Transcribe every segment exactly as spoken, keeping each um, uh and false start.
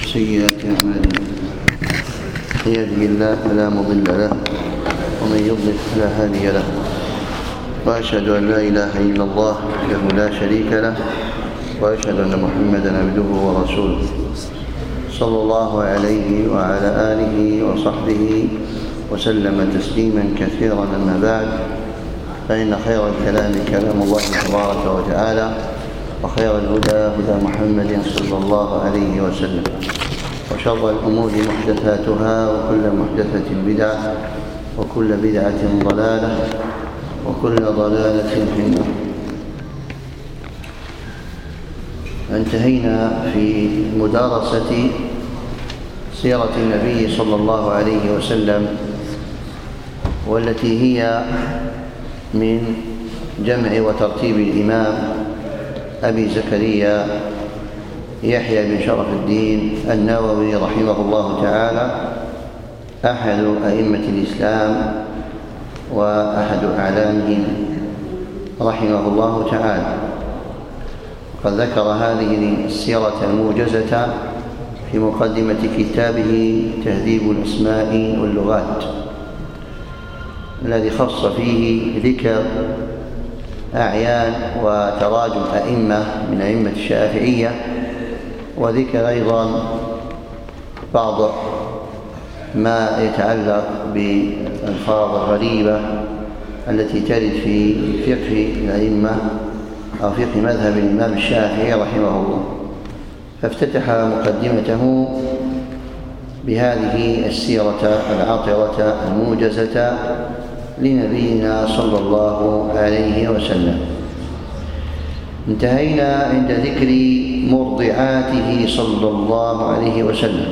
وسيئات أعمالنا. من يهده الله فلا مضل له ومن يضلل فلا هادي له، وأشهد أن لا إله إلا الله وحده لا شريك له، وأشهد أن محمدا عبده ورسوله صلى الله عليه وعلى آله وصحبه وسلم تسليما كثيرا. أما بعد، فإن خير الكلام كلام الله تبارك وتعالى، وخير الهدى هدى محمد صلى الله عليه وسلم، وشر الأمور محدثاتها، وكل محدثة بدعة، وكل بدعة ضلالة، وكل ضلالة في النار. انتهينا في مدارسة سيرة النبي صلى الله عليه وسلم، والتي هي من جمع وترتيب الإمام أبي زكريا يحيى بن شرف الدين النووي رحمه الله تعالى، أحد أئمة الإسلام وأحد أعلامهم رحمه الله تعالى. وقد ذكر هذه السيرة الموجزة في مقدمة كتابه تهذيب الأسماء واللغات، الذي خص فيه ذكر أعيان وتراجم أئمة من أئمة الشافعية، وذكر أيضا بعض ما يتعلق بالألفاظ الغريبة التي ترد في فقه الأئمة أو فقه مذهب الإمام الشافعي رحمه الله. فافتتح مقدمته بهذه السيرة العطرة الموجزة لنبينا صلى الله عليه وسلم. انتهينا عند ذكر مرضعاته صلى الله عليه وسلم.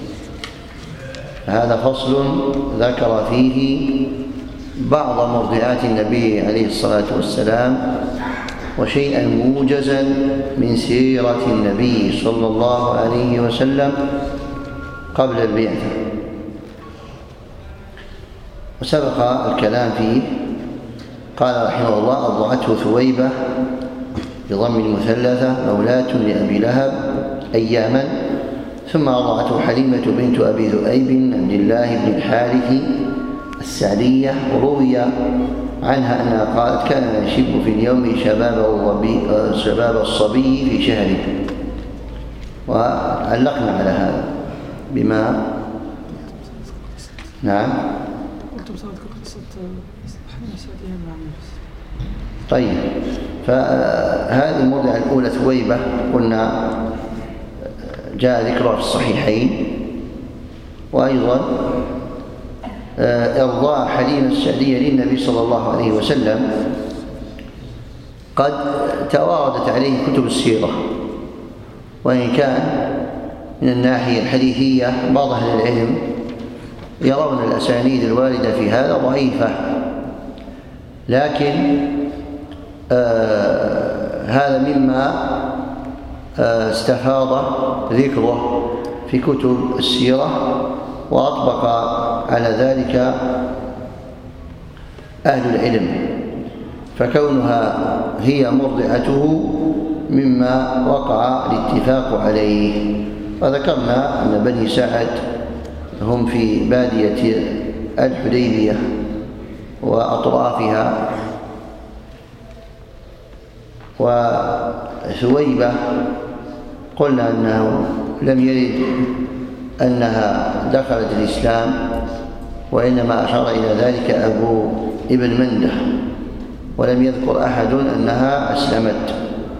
هذا فصل ذكر فيه بعض مرضعات النبي عليه الصلاة والسلام، وشيئا موجزا من سيرة النبي صلى الله عليه وسلم قبل البعثة. وسبق الكلام فيه. قال رحمه الله: أرضعته ثويبة بضم المثلثة مولاة لأبي لهب أياما، ثم أرضعته حليمة بنت أبي ذؤيب عبد الله بن الحارث السعدية. وروي عنها أنها قالت: كان يشب في اليوم شباب شباب الصبي في شهره. وعلقنا على هذا بما نعم طيب. فهذه المرضعة الأولى ثويبة قلنا جاء ذكرها في الصحيحين، وأيضا إرضاع حليمة السعدية للنبي صلى الله عليه وسلم قد تواردت عليه كتب السيرة، وإن كان من الناحية الحديثية بعض أهل العلم يرون الأسانيد الواردة في هذا ضعيفة، لكن آه هذا مما آه استفاض ذكره في كتب السيرة، وأطبق على ذلك أهل العلم، فكونها هي مرضعته مما وقع الاتفاق عليه. وذكرنا أن بني سعد هم في بادية الحديبية وأطرافها، وثويبة قلنا أنه لم يرد أنها دخلت الإسلام، وإنما أشار إلى ذلك أبو ابن منده، ولم يذكر أحد أنها أسلمت.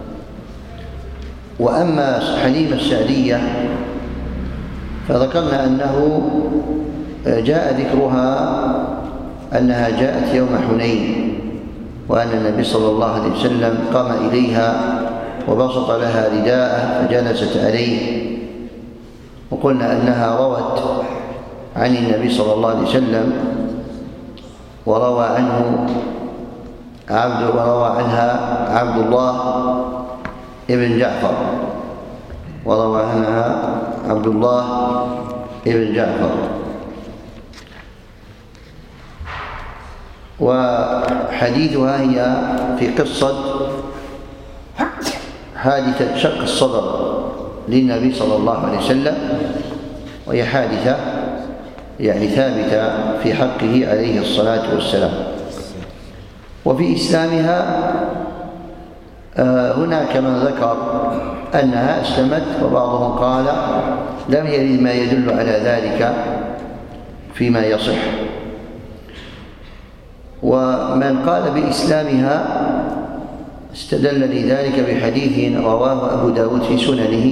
وأما حليمة السعدية فذكرنا أنه جاء ذكرها أنها جاءت يوم حنين، وأن النبي صلى الله عليه وسلم قام إليها وبسط لها رداءه فجلست عليه. وقلنا أنها روت عن النبي صلى الله عليه وسلم، وروى عنه عبد وروى عنها عبد الله ابن جعفر وروى عنها عبد الله ابن جعفر. وحديثها هي في قصة حادثة شق الصدر للنبي صلى الله عليه وسلم، وهي حادثة يعني ثابتة في حقه عليه الصلاة والسلام. وفي إسلامها هناك من ذكر أنها أسلمت، وبعضهم قال لم يرد ما يدل على ذلك فيما يصح. ومن قال بإسلامها استدل لذلك بحديث رواه أبو داود في سننه،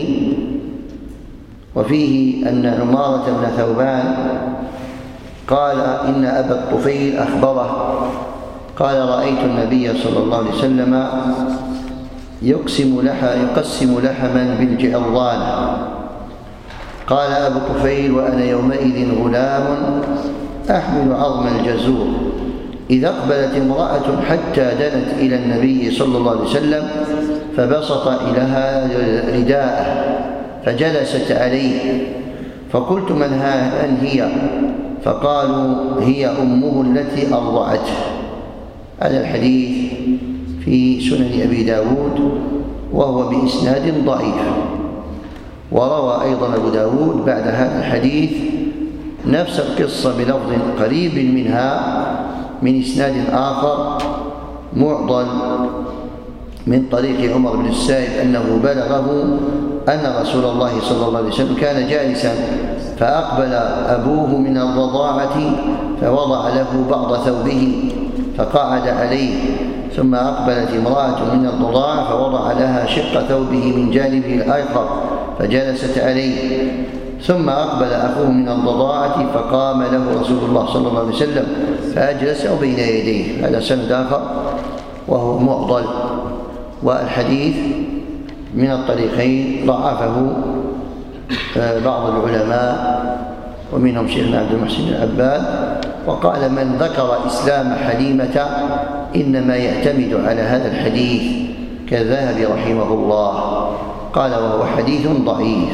وفيه أن عمارة بن ثوبان قال إن أبا الطفيل أخبره قال رأيت النبي صلى الله عليه وسلم يقسم لحى يقسم لحما بالجعران. قال أبو الطفيل وأنا يومئذ غلام أحمل عظم الجزور، إذا أقبلت امرأة حتى دنت إلى النبي صلى الله عليه وسلم فبسط إليها رداءه فجلست عليه، فقلت من ها أن هي؟ فقالوا هي أمه التي أرضعته. هذا الحديث في سنن أبي داود وهو بإسناد ضعيف. وروى أيضا أبو داود بعد هذا الحديث نفس القصة بلفظ قريب منها من إسناد آخر معضل من طريق عمر بن السائب أنه بلغه أن رسول الله صلى الله عليه وسلم كان جالسا فأقبل أبوه من الرضاعة فوضع له بعض ثوبه فقعد عليه، ثم أقبلت امرأة من الرضاعة فوضع لها شق ثوبه من جانبه الآخر فجلست عليه، ثم أقبل أخوه من الرضاعة فقام له رسول الله صلى الله عليه وسلم فأجلسه بين يديه. هذا سند آخر وهو معضل، والحديث من الطريقين ضعفه بعض العلماء ومنهم شيخنا عبد المحسن العباد، وقال من ذكر إسلام حليمة إنما يعتمد على هذا الحديث كالذهبي رحمه الله، قال وهو حديث ضعيف.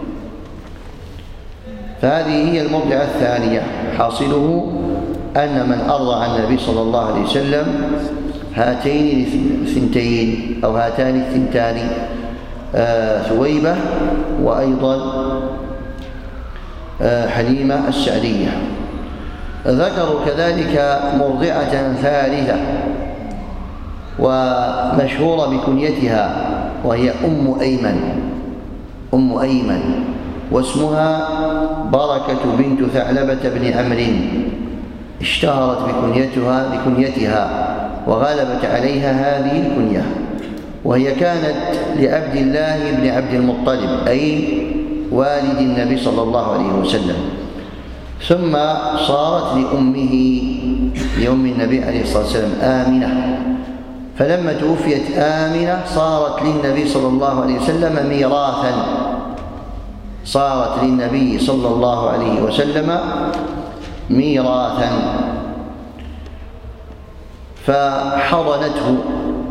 فهذه هي المرجعة الثانية. حاصله أن من أرضع النبي صلى الله عليه وسلم هاتين الثنتين أو هاتان الثنتان آه ثويبة وأيضا آه حليمة السعدية. ذكروا كذلك مرضعة ثالثة ومشهورة بكنيتها وهي أم أيمن أم أيمن واسمها بركة بنت ثعلبة بن عمرو، اشتهرت بكنيتها بكنيتها وغلبت عليها هذه الكنية، وهي كانت لعبد الله بن عبد المطلب أي والد النبي صلى الله عليه وسلم، ثم صارت لأمه لأم النبي عليه الصلاة والسلام آمنة، فلما توفيت آمنة صارت للنبي صلى الله عليه وسلم ميراثا صارت للنبي صلى الله عليه وسلم ميراثا فحضنته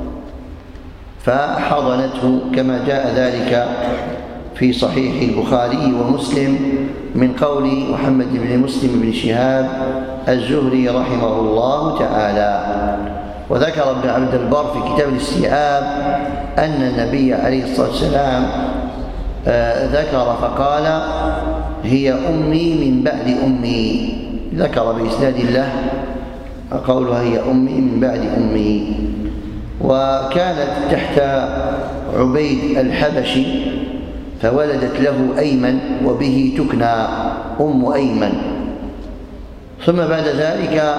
فحضنته كما جاء ذلك في صحيح البخاري ومسلم من قول محمد بن مسلم بن شهاب الزهري رحمه الله تعالى. وذكر ابن عبد البر في كتاب الاستيعاب أن النبي عليه الصلاة والسلام ذكر فقال هي أمي من بعد أمي، ذكر بإسناد الله قولها هي أمي من بعد أمي. وكانت تحت عبيد الحبشي فولدت له أيمن وبه تكنى أم أيمن، ثم بعد ذلك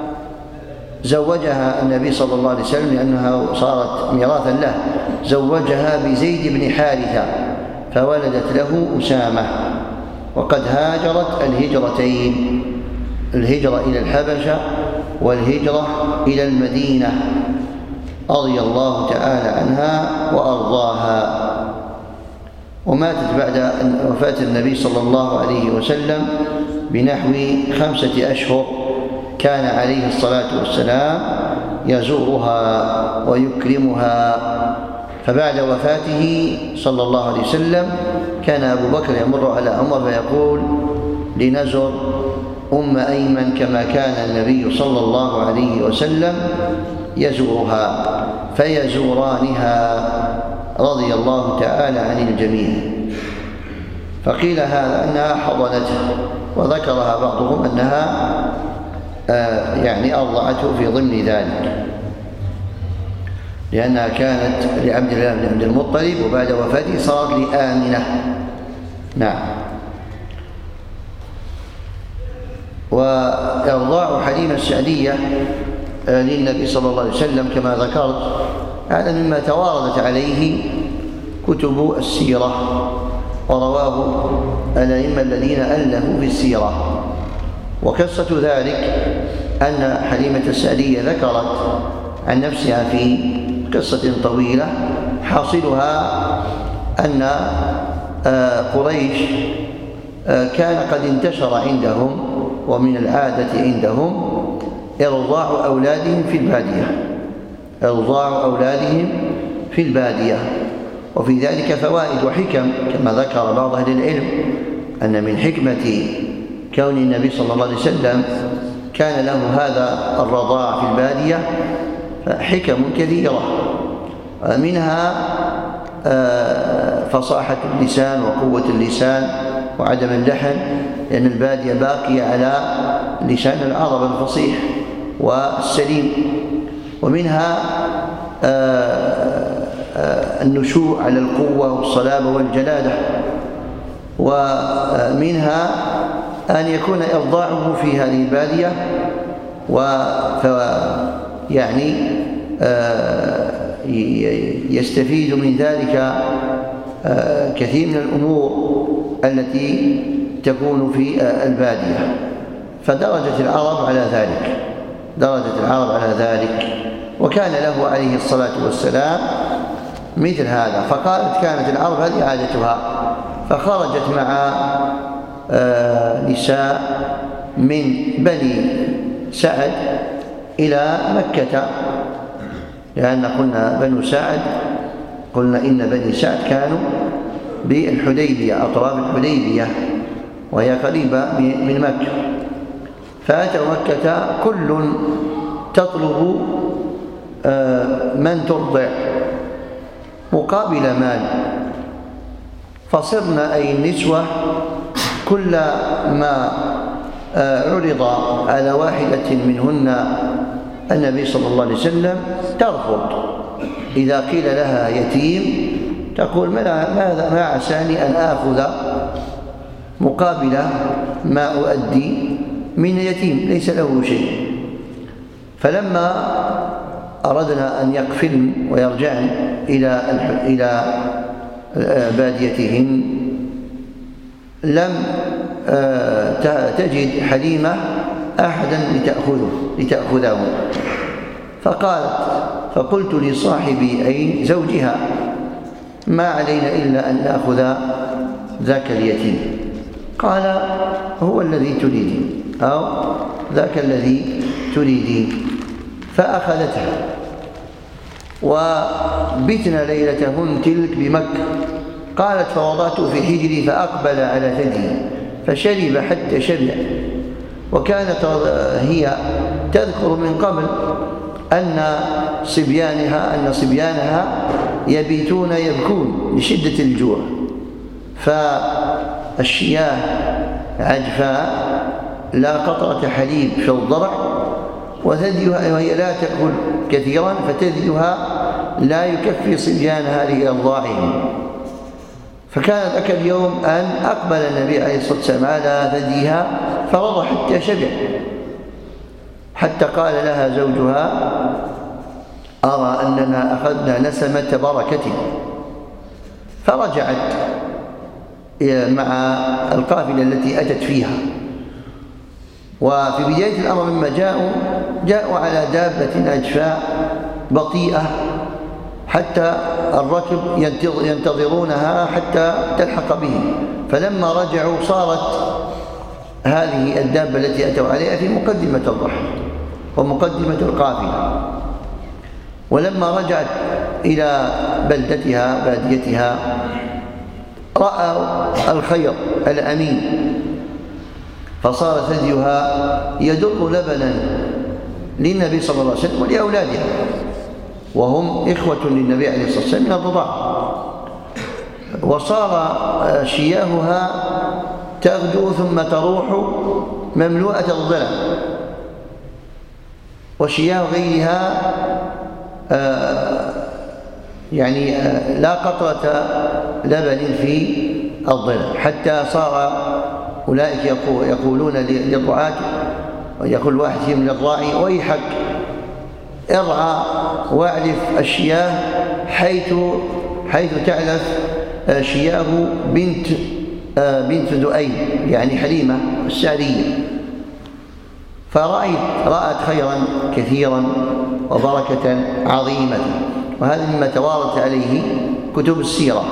زوجها النبي صلى الله عليه وسلم لأنها صارت ميراثا له، زوجها بزيد بن حارثة فولدت له أسامة، وقد هاجرت الهجرتين، الهجرة إلى الحبشة والهجرة إلى المدينة رضي الله تعالى عنها وأرضاها. وماتت بعد وفاة النبي صلى الله عليه وسلم بنحو خمسة أشهر، كان عليه الصلاة والسلام يزورها ويكرمها، فبعد وفاته صلى الله عليه وسلم كان أبو بكر يمر على عمر فيقول لنزر أم أيمن كما كان النبي صلى الله عليه وسلم يزورها، فيزورانها رضي الله تعالى عن الجميع. فقيل هذا أنها حضنته، وذكرها بعضهم أنها آه يعني أرضعته في ضمن ذلك، لأنها كانت لعبد الله بن عبد المطلب وبعد وفاته صارت لآمنة. نعم. وإرضاع حليمة السعدية للنبي صلى الله عليه وسلم كما ذكرت هذا مما تواردت عليه كتب السيرة ورواه الأئمة الذين ألفوا في السيرة. وقصة ذلك أن حليمة السعدية ذكرت عن نفسها في قصة طويلة حاصلها أن قريش كان قد انتشر عندهم ومن العادة عندهم إرضاع أولادهم في البادية إرضاع أولادهم في البادية وفي ذلك فوائد وحكم كما ذكر بعض أهل العلم أن من حكمة كون النبي صلى الله عليه وسلم كان له هذا الرضاع في البادية حكم كثيرة، منها فصاحة اللسان وقوة اللسان وعدم اللحن، لأن البادية باقية على لسان العرب الفصيح والسليم. ومنها النشوء على القوة والصلابة والجلالة. ومنها أن يكون إرضاعه في هذه البادية و يعني يستفيد من ذلك كثير من الأمور التي تكون في البادية. فدرجة العرب على ذلك درجة العرب على ذلك وكان له عليه الصلاة والسلام مثل هذا. فقالت كانت العرب هذه عادتها، فخرجت مع نساء من بني سعد إلى مكة، لأن قلنا بنو سعد قلنا إن بني سعد كانوا بالحديبية أطراف الحديبية وهي قريبة من مكة. فأتوا مكة كل تطلب من ترضع مقابل مال، فصرن أي النسوة كل ما عرض على واحدة منهن النبي صلى الله عليه وسلم ترفض. إذا قيل لها يتيم تقول ماذا ما عساني أن آخذ مقابل ما أؤدي من يتيم ليس له شيء. فلما أردنا أن يقفلن ويرجعن إلى إلى باديتهن لم تجد حليمة أحدا لتأخذه لتأخذه فقالت فقلت لصاحبي أي زوجها ما علينا إلا أن نأخذ ذاك اليتيم. قال هو الذي تريدين أو ذاك الذي تريدين. فأخذتها وبتنا ليلتهن تلك بمكة. قالت فوضعته في حجري فأقبل على ثدي فشرب حتى شبع. وكانت هي تذكر من قبل أن صبيانها أن صبيانها يبيتون يبكون لشدة الجوع، فالشياه عجفاء لا قطرة حليب في الضرع وثديها وهي لا تأكل كثيرا فتثديها لا يكفي صبيانها لإرضاعهم. فكان ذاك اليوم أن أقبل النبي عليه الصلاة والسلام على ثديها فرضى حتى شبع، حتى قال لها زوجها أرى أننا أخذنا نسمة بركة. فرجعت مع القافلة التي أتت فيها. وفي بداية الأمر لما جاءوا جاءوا على دابة أجفاء بطيئة حتى الركب ينتظرونها حتى تلحق بهم. فلما رجعوا صارت هذه الدابة التي أتوا عليها في مقدمة الرحل ومقدمة القافلة. ولما رجعت إلى بلدتها باديتها رأوا الخير الأمين، فصار ثديها يدر لبنا للنبي صلى الله عليه وسلم ولأولادها وهم إخوة للنبي عليه الصلاة والسلام من الرضاعة. وصار شياهها تغدو ثم تروح مملوءة الضلع، وشياه غيرها يعني لا قطرة لبن في الضلع، حتى صار أولئك يقولون للرعاة، ويقول واحد فيهم للراعي: ويحك ارعى واعلف الشياه حيث حيث تعلف شياه بنت بنت ذؤيب، يعني حليمة السعدية. فرأيت رأت خيرا كثيرا وبركة عظيمة، وهذا مما توارث عليه كتب السيرة.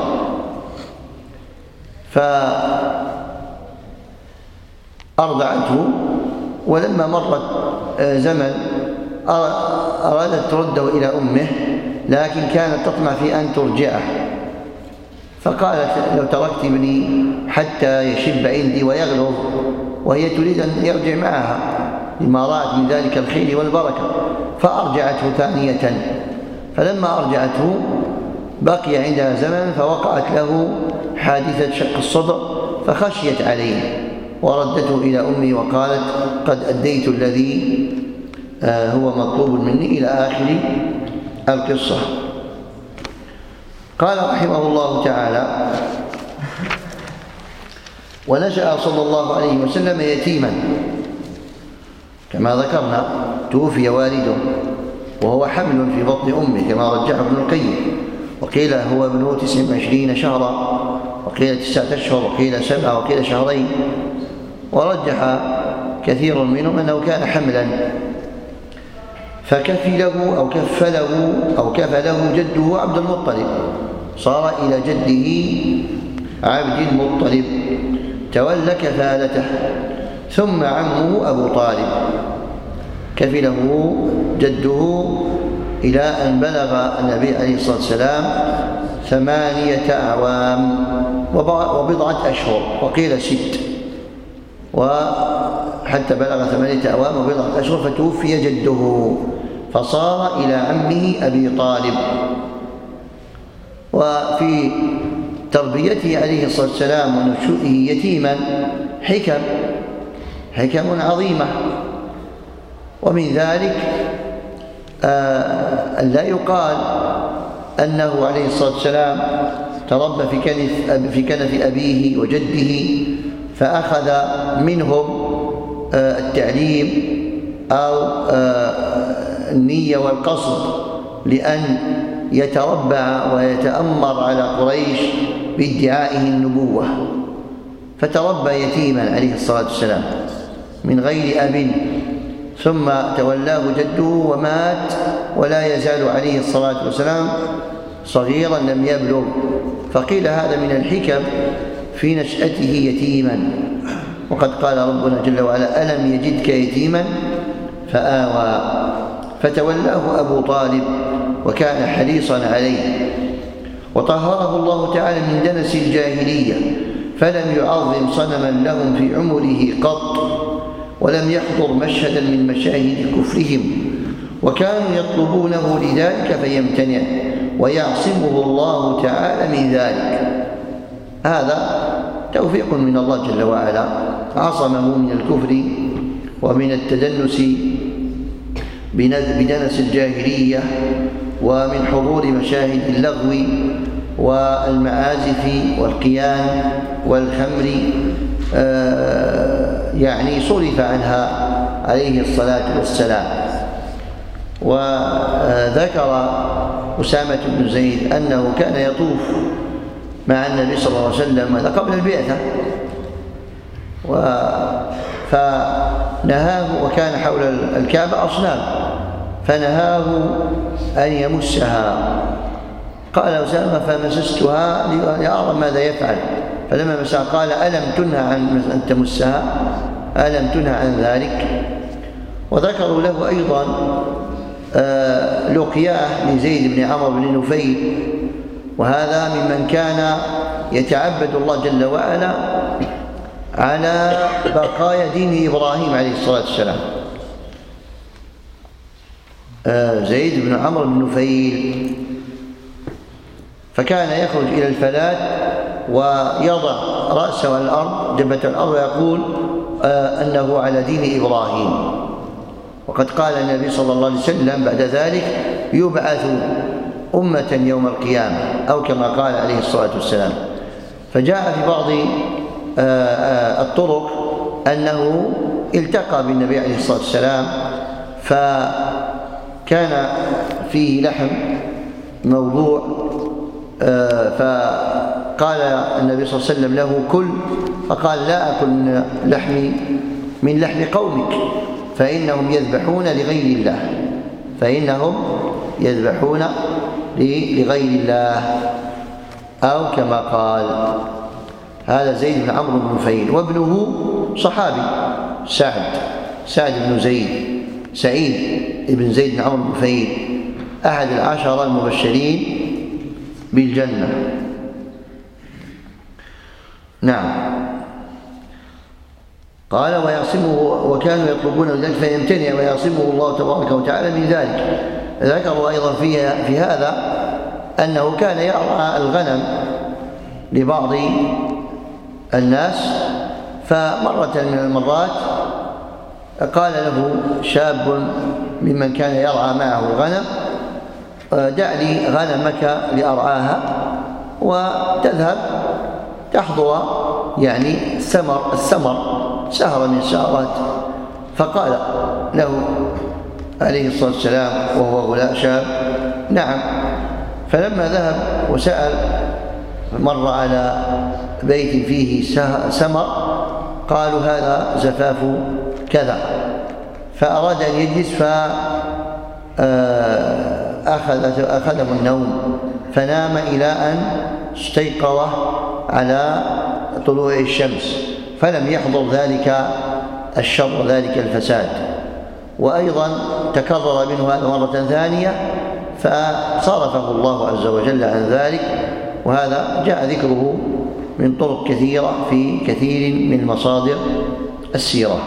فأرضعته، ولما مرت زمن أرادت ترده إلى أمه، لكن كانت تطمع في أن ترجعه، فقالت: لو تركت ابني حتى يشب عندي ويغلظ، وهي تريد أن يرجع معها لما رأت من ذلك الخير والبركة، فأرجعته ثانية. فلما أرجعته بقي عندها زمن، فوقعت له حادثة شق الصدر، فخشيت عليه وردته إلى أمي وقالت: قد أديت الذي هو مطلوب مني، إلى آخر القصة. قال رحمه الله تعالى: ونشأ صلى الله عليه وسلم يتيما كما ذكرنا، توفي والده وهو حمل في بطن أمه كما رجحه ابن القيم، وقيل هو ابنه تسع وعشرين شهرا، وقيل تسعة أشهر، وقيل سبعة، وقيل شهرين، ورجح كثير منهم أنه كان حملا. فكفله أو كفله أو كفله جده عبد المطلب، صار إلى جده عبد المطلب، تولى كفالته، ثم عمه أبو طالب كفله جده إلى أن بلغ النبي عليه الصلاة والسلام ثمانية أعوام وبضعة أشهر، وقيل ست، وحتى بلغ ثمانية أعوام وبضعة أشهر فتوفي جده، فصار إلى عمه أبي طالب. وفي تربيته عليه الصلاة والسلام ونشوئه يتيما حكم حكم عظيمة، ومن ذلك آه أن لا يقال أنه عليه الصلاة والسلام تربى في كنف, في كنف أبيه وجده فأخذ منهم آه التعليم أو آه النية والقصد لأن يتربع ويتأمر على قريش بادعائه النبوة، فتربى يتيما عليه الصلاة والسلام من غير أب، ثم تولاه جده ومات ولا يزال عليه الصلاة والسلام صغيرا لم يبلغ. فقيل هذا من الحكم في نشأته يتيما، وقد قال ربنا جل وعلا: ألم يجدك يتيما فآوى، فتولاه أبو طالب وكان حريصا عليه، وطهره الله تعالى من دنس الجاهلية، فلم يعظم صنما لهم في عمره قط، ولم يحضر مشهدا من مشاهد كفرهم، وكانوا يطلبونه لذلك فيمتنع، ويعصمه الله تعالى من ذلك. هذا توفيق من الله جل وعلا، عصمه من الكفر ومن التدنس بدنس الجاهلية، ومن حضور مشاهد اللغو والمعازف والقيان والخمر، يعني صرف عنها عليه الصلاة والسلام. وذكر أسامة بن زيد أنه كان يطوف مع النبي صلى الله عليه وسلم هذا قبل البعثة، فنهاه، وكان حول الكعبة أصنام، فنهاه أن يمسها. قال أسامة: فمسستها لأرى ماذا يفعل، فلما مسها قال: ألم تنهى عن أن تمسها؟ ألم تنهى عن ذلك؟ وذكروا له أيضا آه لقياه لزيد بن عمرو بن نفيل، وهذا ممن كان يتعبد الله جل وعلا على بقايا دين إبراهيم عليه الصلاة والسلام. آه زيد بن عمرو بن نفيل، فكان يخرج إلى الفلاة ويضع رأسه على الأرض جبهة الأرض ويقول آه أنه على دين إبراهيم. وقد قال النبي صلى الله عليه وسلم بعد ذلك يبعث أمة يوم القيامة، أو كما قال عليه الصلاة والسلام. فجاء في بعض آه آه الطرق أنه التقى بالنبي عليه الصلاة والسلام، فكان فيه لحم موضوع، آه فقال النبي صلى الله عليه وسلم له كل، فقال لا أكل من لحم من لحم قومك فإنهم يذبحون لغير الله فإنهم يذبحون لغير الله، أو كما قال. هذا زيد بن عمرو بن نفيل، وابنه صحابي سعد سعد بن زيد سعيد بن زيد بن عمرو بن نفيل، أحد العشرة المبشرين بالجنة. نعم. قال ويعصمه، وكانوا يطلبون ذلك فيمتنع ويعصمه الله تبارك وتعالى من ذلك. ذكروا أيضا في في هذا أنه كان يرعى الغنم لبعض الناس، فمرة من المرات قال له شاب ممن كان يرعى معه الغنم دع لي غنمك لأرعاها وتذهب تحضر يعني الثمر الثمر سهرة من السهرات. فقال له عليه الصلاة والسلام وهو غلام شاب نعم. فلما ذهب وسأل مر على بيت فيه سمر، قالوا هذا زفاف كذا، فأراد أن يجلس فأخذه النوم فنام إلى أن استيقظ على طلوع الشمس، فلم يحضر ذلك الشر ذلك الفساد. وأيضا تكرر منه هذا مرة ثانية فصرفه الله عز وجل عن ذلك، وهذا جاء ذكره من طرق كثيرة في كثير من مصادر السيرة،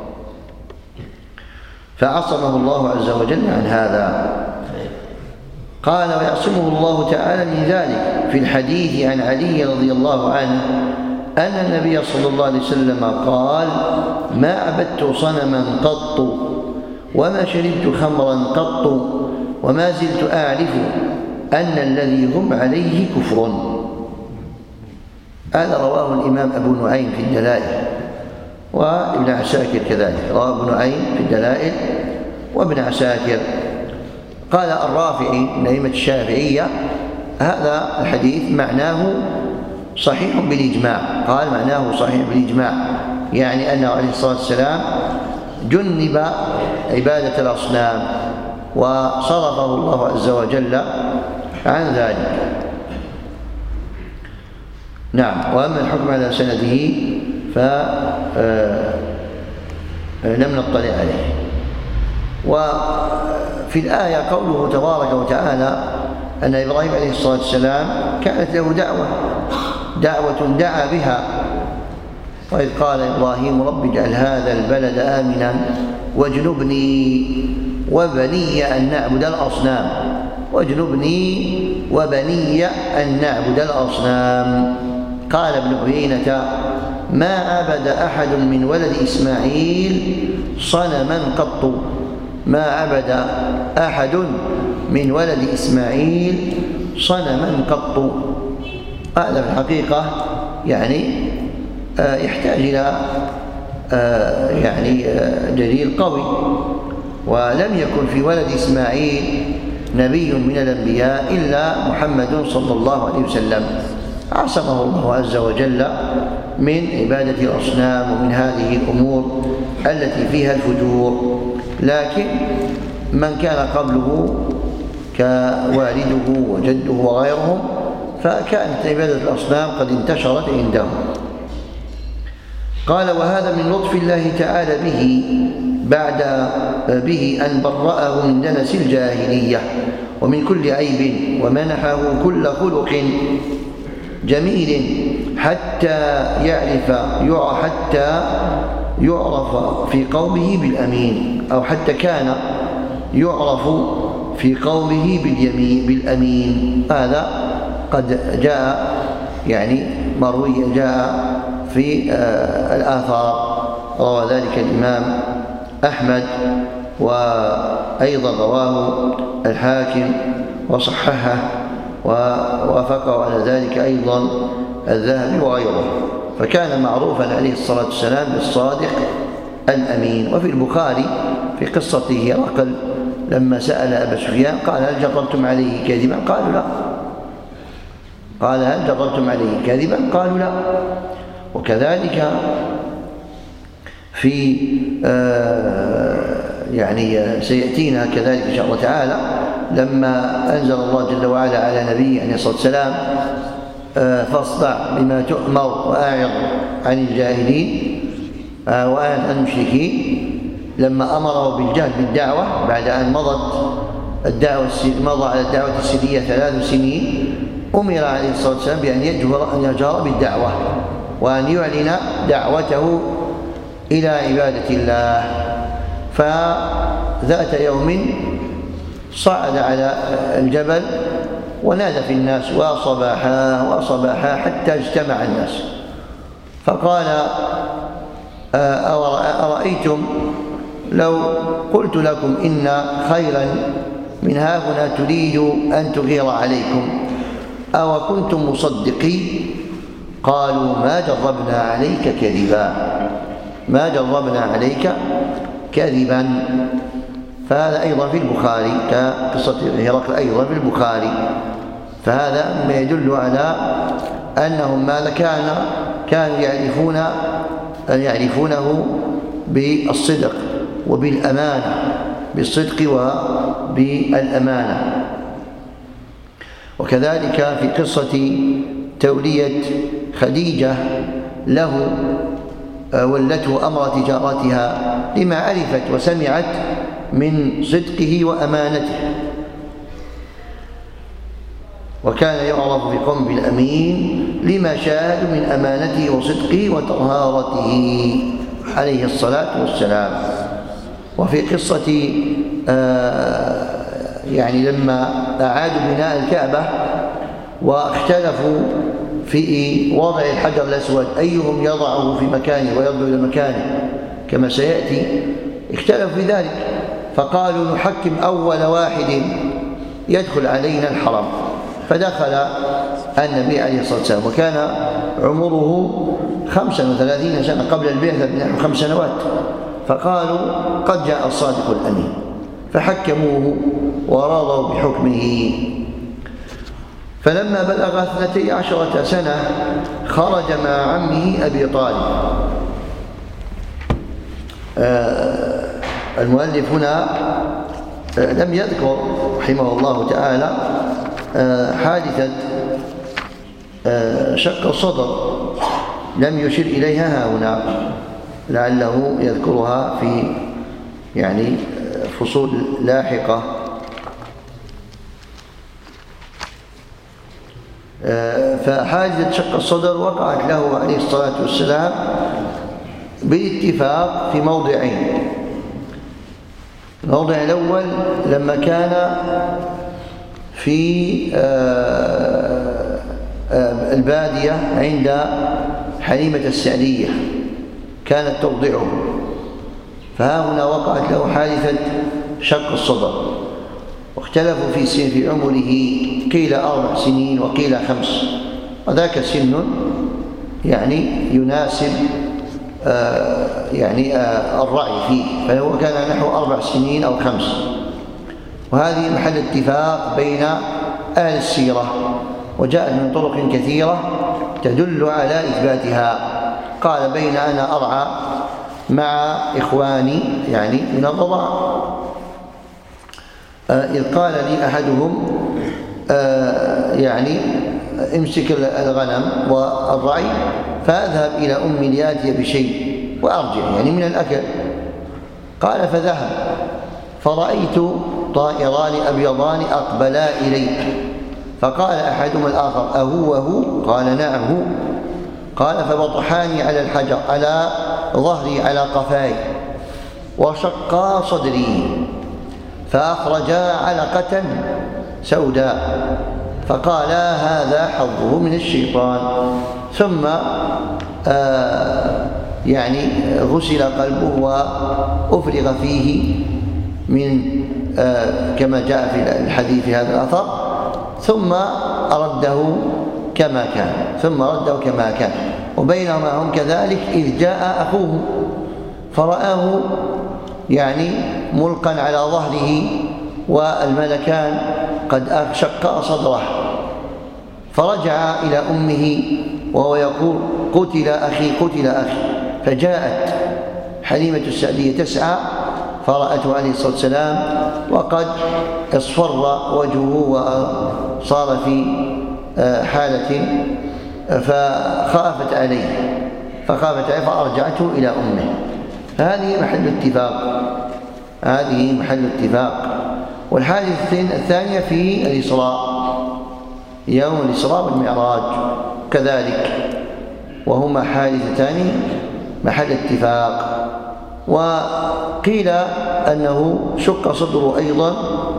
فعصمه الله عز وجل عن هذا. قال ويعصمه الله تعالى من ذلك في الحديث عن علي رضي الله عنه أن النبي صلى الله عليه وسلم قال ما عبدت صنما قط وما شربت خمرا قط وما زلت أعرف أن الذي هم عليه كفر. هذا رواه الإمام أبو نعيم في الدلائل وابن عساكر كذلك، رواه ابن نعيم في الدلائل وابن عساكر. قال الرافعي من أئمة الشافعية هذا الحديث معناه صحيح بالإجماع، قال معناه صحيح بالإجماع، يعني أنه عليه الصلاة والسلام جنب عبادة الأصنام وصرفه الله عز وجل عن ذلك. نعم. وأما الحكم على سنده فلم نطلع عليه. وفي الآية قوله تبارك وتعالى أن إبراهيم عليه الصلاة والسلام كانت له دعوة دعوة دعا بها، وإذ قال إبراهيم رب اجعل هذا البلد آمنا واجنبني وبني أن نعبد الأصنام واجنبني وبني أن نعبد الأصنام. قال ابن عيينة ما عبد أحد من ولد إسماعيل صنما قط، ما عبد أحد من ولد إسماعيل صنما قط. هذا في الحقيقة يعني آه يحتاج إلى آه يعني آه دليل قوي، ولم يكن في ولد إسماعيل نبي من الأنبياء إلا محمد صلى الله عليه وسلم، عصمه الله عز وجل من عبادة الأصنام ومن هذه الأمور التي فيها الفجور. لكن من كان قبله كوالده وجده وغيرهم فكانت عبادة الأصنام قد انتشرت عندهم. قال وهذا من لطف الله تعالى به بعد به أن برأه من دنس الجاهلية ومن كل عيب ومنحه كل خلق جميل حتى يعرف حتى يعرف في قومه بالأمين، أو حتى كان يعرف في قومه باليمين بالأمين. هذا قد جاء يعني مروي جاء في الآثار، روى ذلك الإمام أحمد، وأيضا رواه الحاكم وصححه، ووافقه على ذلك أيضا الذهبي وغيره. فكان معروفا عليه الصلاة والسلام بالصادق الأمين. وفي البخاري في قصة هرقل لما سأل أبا سفيان قال: هل جربتم عليه كذبا؟ قالوا لا. قال: هل جربتم عليه كذبا؟ قالوا لا. وكذلك في آه يعني سيأتينا كذلك إن شاء الله تعالى لما أنزل الله جل وعلا على نبيه عليه الصلاة والسلام: آه فاصدع بما تؤمر وأعرض عن الجاهلين آه وأعرض عن المشركين. لما أمره بالجهد بالدعوة بعد أن مضت الدعوة مضى على الدعوة السرية ثلاث سنين، أمر عليه الصلاة والسلام بأن يجهر أن يجهر بالدعوة وأن يعلن دعوته إلى عبادة الله. فذات يوم صعد على الجبل ونادى في الناس: وصباحا وصباحا، حتى اجتمع الناس. فقال: أرأيتم لو قلت لكم إن خيرا من هاهنا تريد أن تغير عليكم أو كنتم مصدقين؟ قالوا: ما جربنا عليك كذبا، ما جربنا عليك كذبا. فهذا أيضا في البخاري كقصة هرقل أيضا في البخاري. فهذا ما يدل على أنهم ماذا كان كانوا يعرفون يعرفونه بالصدق وبالأمانة، بالصدق وبالأمانة. وكذلك في قصة تولية خديجة له ولته أمر تجارتها لما عرفت وسمعت من صدقه وأمانته. وكان يعرف في قوم بالأمين لما شاهدوا من أمانته وصدقه وطهارته عليه الصلاة والسلام. وفي قصة آه يعني لما أعادوا بناء الكعبة واختلفوا في وضع الحجر الأسود أيهم يضعه في مكانه ويرجع إلى مكانه كما سيأتي، اختلفوا في ذلك، فقالوا: نحكم أول واحد يدخل علينا الحرم. فدخل النبي عليه الصلاة والسلام وكان عمره خمسا وثلاثين سنة قبل البعثة بنحو خمس سنوات. فقالوا: قد جاء الصادق الأمين، فحكموه ورضوا بحكمه. فلما بلغ اثنتي عشرة سنة خرج مع عمه أبي طالب. آه المؤلف هنا آه لم يذكر رحمه الله تعالى آه حادثة آه شق الصدر، لم يشر إليها هنا، لعله يذكرها في يعني فصول لاحقة. فحادثة شق الصدر وقعت له عليه الصلاة والسلام بالاتفاق في موضعين. الموضع الأول لما كان في البادية عند حليمة السعدية كانت ترضعه، فها هنا وقعت له حادثة شق الصدر. واختلفوا في سن في عمره، قيل أربع سنين وقيل خمس، وذاك سن يعني يناسب آه يعني آه الرأي فيه، فهو كان نحو أربع سنين أو خمس. وهذه محل اتفاق بين أهل السيرة، وجاءت من طرق كثيرة تدل على إثباتها. قال: بين أنا أرعى مع إخواني يعني من الرضاع، إذ قال لي أحدهم آه يعني امسك الغنم والرعي فأذهب إلى أمي لآتي بشيء وأرجع يعني من الأكل. قال: فذهب فرأيت طائران أبيضان أقبلا إلي، فقال أحدهما الآخر: أهو هو؟ قال: نعم هو. قال: فبطحاني على الحجر على ظهري على قفاي وشقا صدري، فأخرجا علقة سوداء فقال هذا حظه من الشيطان. ثم آه يعني غسل قلبه وأفرغ فيه من آه كما جاء في الحديث في هذا الأثر، ثم رده كما كان ثم رده كما كان وبينما هم كذلك إذ جاء أخوه فرآه يعني ملقا على ظهره والملكان قد شقا صدره، فرجع إلى أمه وهو يقول قتل أخي قتل أخي. فجاءت حليمة السعدية تسعى فرأته عليه الصلاة والسلام وقد اصفر وجهه وصار في حالة، فخافت عليه فخافت عليه فأرجعته إلى أمه. هذه محل اتفاق هذه محل اتفاق. والحادثة الثانية في الإسراء، يوم الإسراء والمعراج كذلك، وهما حادثتان محل اتفاق. وقيل أنه شق صدره أيضا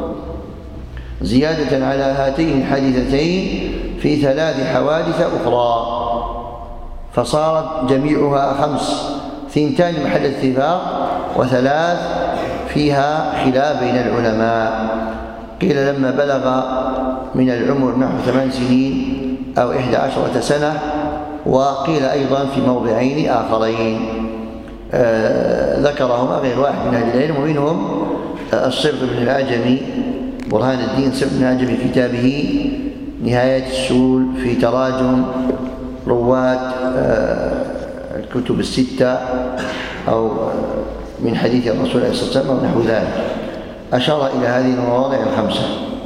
زيادة على هاتين الحادثتين في ثلاث حوادث أخرى، فصارت جميعها خمس، ثنتان محل اتفاق وثلاث فيها خلاف بين العلماء. قيل لما بلغ من العمر نحو ثمان سنين أو إحدى عشرة سنة، وقيل أيضا في موضعين آخرين آه ذكرهما غير واحد من أهل العلم، ومنهم الصبغ بن العجمي برهان الدين صبغ بن العجمي في كتابه نهاية السول في تراجم رواد آه الكتب الستة أو من حديث الرسول عليه الصلاة والسلام ونحو ذلك، أشار إلى هذه المواضع الخمسة.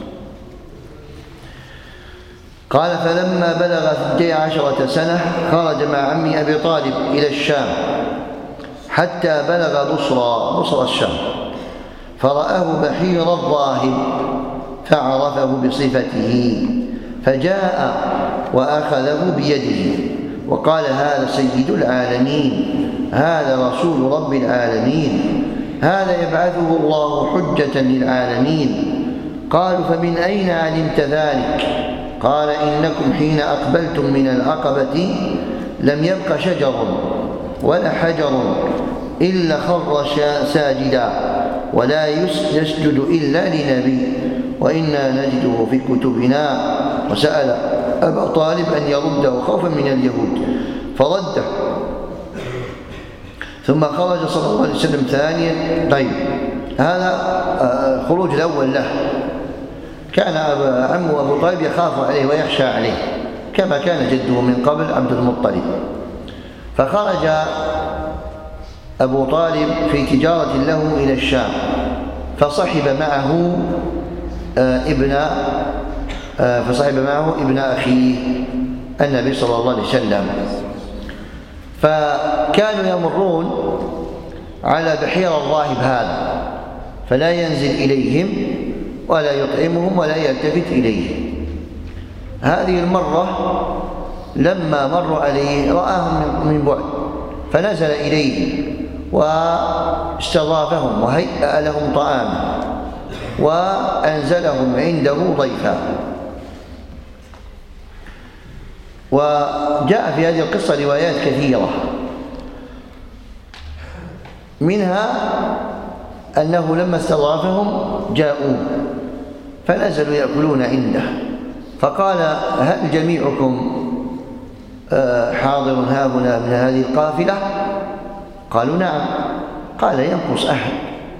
قال فلما بلغ اثنتي عشرة سنة خرج مع عمي أبي طالب إلى الشام حتى بلغ بصرى بصرى الشام، فرآه بحير الظاهر فعرفه بصفته، فجاء وأخذه بيده وقال هذا سيد العالمين، هذا رسول رب العالمين، هذا يبعثه الله حجة للعالمين. قالوا فمن أين علمت ذلك؟ قال إنكم حين أقبلتم من العقبة لم يبق شجر ولا حجر إلا خر ساجدا ولا يسجد إلا لنبي، وإنا نجده في كتبنا، وسأل أبا طالب أن يرده خوفا من اليهود فرده، ثم خرج صلى الله عليه وسلم ثانيا. طيب هذا الخروج الأول له، كان عمه أبو طالب يخاف عليه ويخشى عليه كما كان جده من قبل عبد المطلب، فخرج أبو طالب في تجارة له إلى الشام، فصحب معه ابن فصحب معه ابن أخيه النبي صلى الله عليه وسلم، فكانوا يمرون على بحير الراهب هذا فلا ينزل إليهم ولا يطعمهم ولا يلتفت إليهم. هذه المرة لما مروا عليه رآهم من بعد فنزل إليهم واستضافهم وهيأ لهم طعاما وأنزلهم عنده ضيفا. وجاء في هذه القصة روايات كثيرة، منها أنه لما استضافهم جاءوا فنزلوا يأكلون عنده، فقال هل جميعكم حاضر هاهنا من هذه القافلة؟ قالوا نعم. قال ينقص أحد،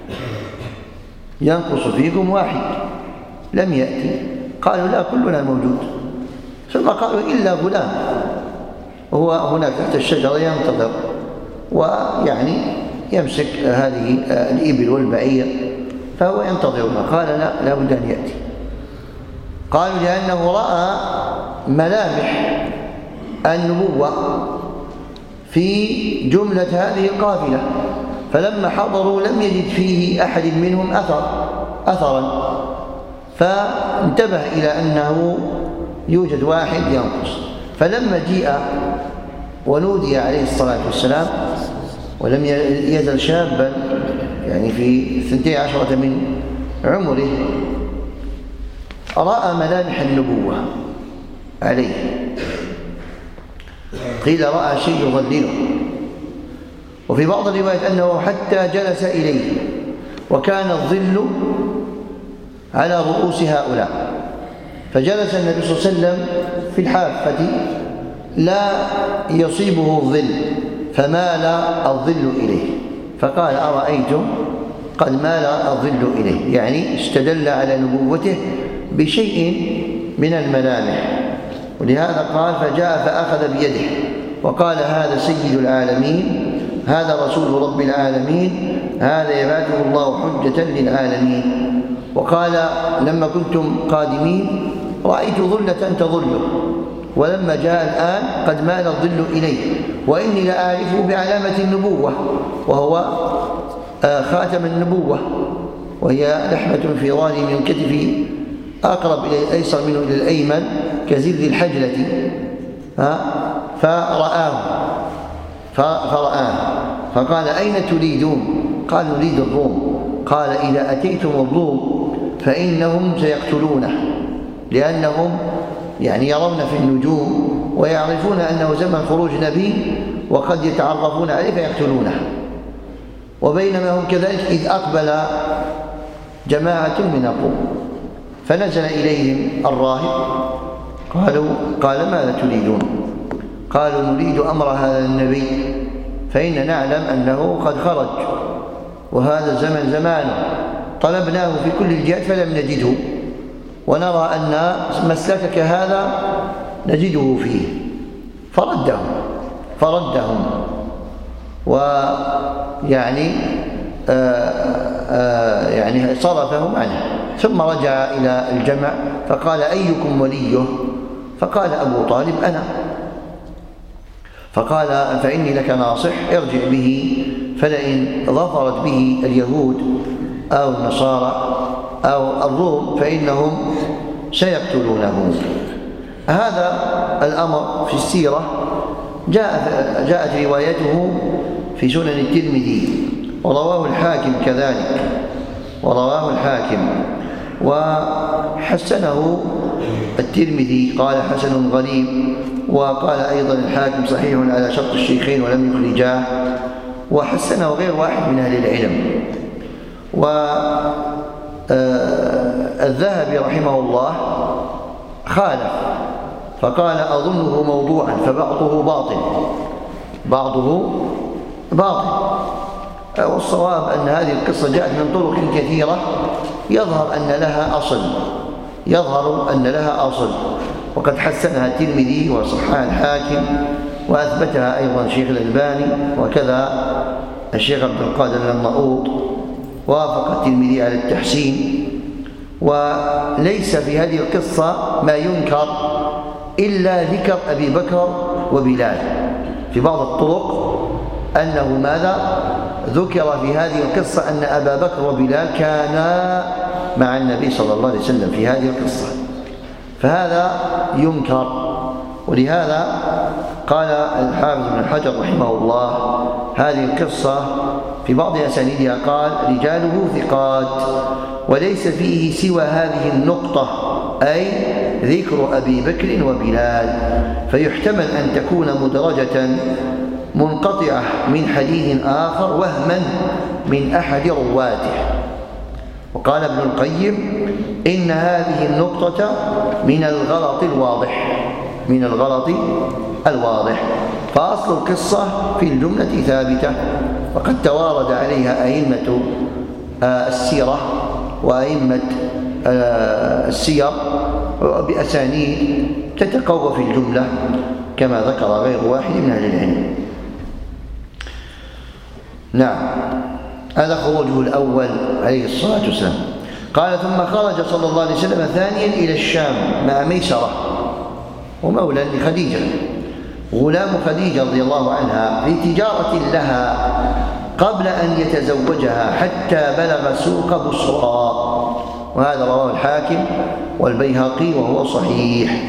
ينقص فيكم واحد لم يأتي. قالوا لا كلنا موجود. ثم قالوا إلا غلام وهو هناك تحت الشجرة ينتظر ويعني يمسك هذه الإبل والبعير فهو ينتظرنا. قال لا لا بد أن يأتي. قالوا لأنه رأى ملامح النبوة في جملة هذه القافلة، فلما حضروا لم يجد فيه أحد منهم أثر أثرا، فانتبه إلى أنه يوجد واحد ينقص. فلما جيء ونودي عليه الصلاة والسلام ولم يزل شابا يعني في ثنتي عشرة من عمره، رأى ملامح النبوة عليه، قيل رأى شيء يظلله، وفي بعض الروايات أنه حتى جلس إليه وكان الظل على رؤوس هؤلاء، فجلس النبي صلى الله عليه وسلم في الحافة لا يصيبه الظل فمال الظل إليه، فقال أرأيتم قد مال الظل إليه، يعني استدل على نبوته بشيء من الملامح. ولهذا قال فجاء فأخذ بيده وقال هذا سيد العالمين، هذا رسول رب العالمين، هذا يبعثه الله حجة للعالمين. وقال لما كنتم قادمين رأيت ظلة تظله، ولما جاء الآن قد مال الظل إليه، وإني لأعرفه بعلامة النبوة، وهو خاتم النبوة، وهي لحمة في ظهري من كتفي أقرب إلى الأيسر منه إلى الأيمن كزر الحجلة، فرآه فرآه فقال أين تريدون؟ قال نريد الروم. قال إذا أتيتم الروم فإنهم سيقتلونه، لأنهم يعني يرون في النجوم ويعرفون أنه زمن خروج نبي وقد يتعرفون عليه فيقتلونه. وبينما هم كذلك إذ أقبل جماعة من الروم فنزل إليهم الراهب، قالوا قال ماذا تريدون؟ قالوا نريد أمر هذا النبي، فإن نعلم أنه قد خرج وهذا الزمن زمانه، طلبناه في كل الجهات فلم نجده، ونرى أن مسلكك هذا نجده فيه. فردهم فردهم ويعني آآ آآ يعني صرفهم عنه، ثم رجع إلى الجمع فقال أيكم وليه؟ فقال أبو طالب أنا. فقال فإني لك ناصح، ارجع به، فلئن ظفرت به اليهود أو النصارى أو الروم فإنهم سيقتلونه. هذا الأمر في السيرة جاء جاءت روايته في سنن الترمذي، ورواه الحاكم كذلك، ورواه الحاكم وحسنه الترمذي قال حسن غريب، وقال أيضا الحاكم صحيح على شرط الشيخين ولم يخرجاه، وحسنه غير واحد من أهل العلم. والذهبي رحمه الله خالف فقال أظنه موضوعا فبعضه باطل، بعضه باطل. والصواب أن هذه القصة جاءت من طرق كثيرة يظهر أن لها أصل يظهر أن لها أصل وقد حسنها الترمذي وصححها الحاكم وأثبتها أيضا شيخ الألباني، وكذا الشيخ عبد القادر المنؤوط وافق الترمذي على التحسين. وليس في هذه القصة ما ينكر إلا ذكر أبي بكر وبلال. في بعض الطرق أنه ماذا ذكر في هذه القصة أن أبا بكر وبلال كانا مع النبي صلى الله عليه وسلم في هذه القصة، فهذا ينكر. ولهذا قال الحافظ ابن حجر رحمه الله هذه القصة في بعض أسانيدها قال رجاله ثقات وليس فيه سوى هذه النقطة، أي ذكر أبي بكر وبلال، فيحتمل أن تكون مدرجة منقطعة من حديث آخر وهما من أحد رواته. وقال ابن القيم إن هذه النقطة من الغلط الواضح من الغلط الواضح فأصل القصة في الجملة ثابتة، وقد توارد عليها أئمة السيرة وأئمة السير بأسانيد تتقوى في الجملة كما ذكر غير واحد من أهل العلم. نعم، هذا خروجه الأول عليه الصلاة والسلام. قال ثم خرج صلى الله عليه وسلم ثانيا إلى الشام مع ميسرة ومولى لخديجة غلام خديجة رضي الله عنها في تجارة لها قبل أن يتزوجها حتى بلغ سوق بصرى، وهذا رواه الحاكم والبيهقي وهو صحيح.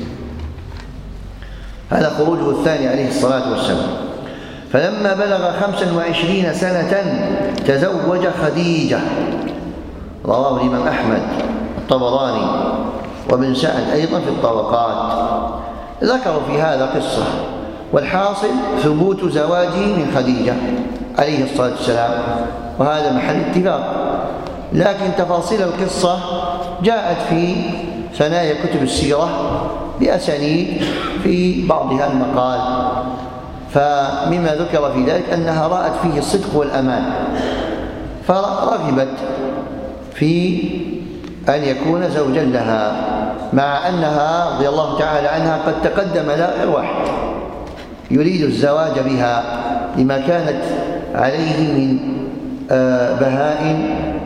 هذا خروجه الثاني عليه الصلاة والسلام. فلما بلغ خمسا وعشرين سنة تزوج خديجة، رواه الإمام أحمد الطبراني وابن سعد أيضا في الطبقات. ذكروا في هذا قصة، والحاصل ثبوت زواجه من خديجة عليه الصلاة والسلام، وهذا محل اتفاق. لكن تفاصيل القصة جاءت في ثنايا كتب السيرة بأسانيد في بعضها المقال، فمما ذكر في ذلك أنها رأت فيه الصدق والأمان، فرغبت في أن يكون زوجا لها، مع أنها رضي الله تعالى عنها قد تقدم لها غير واحد يريد الزواج بها لما كانت عليه من بهاء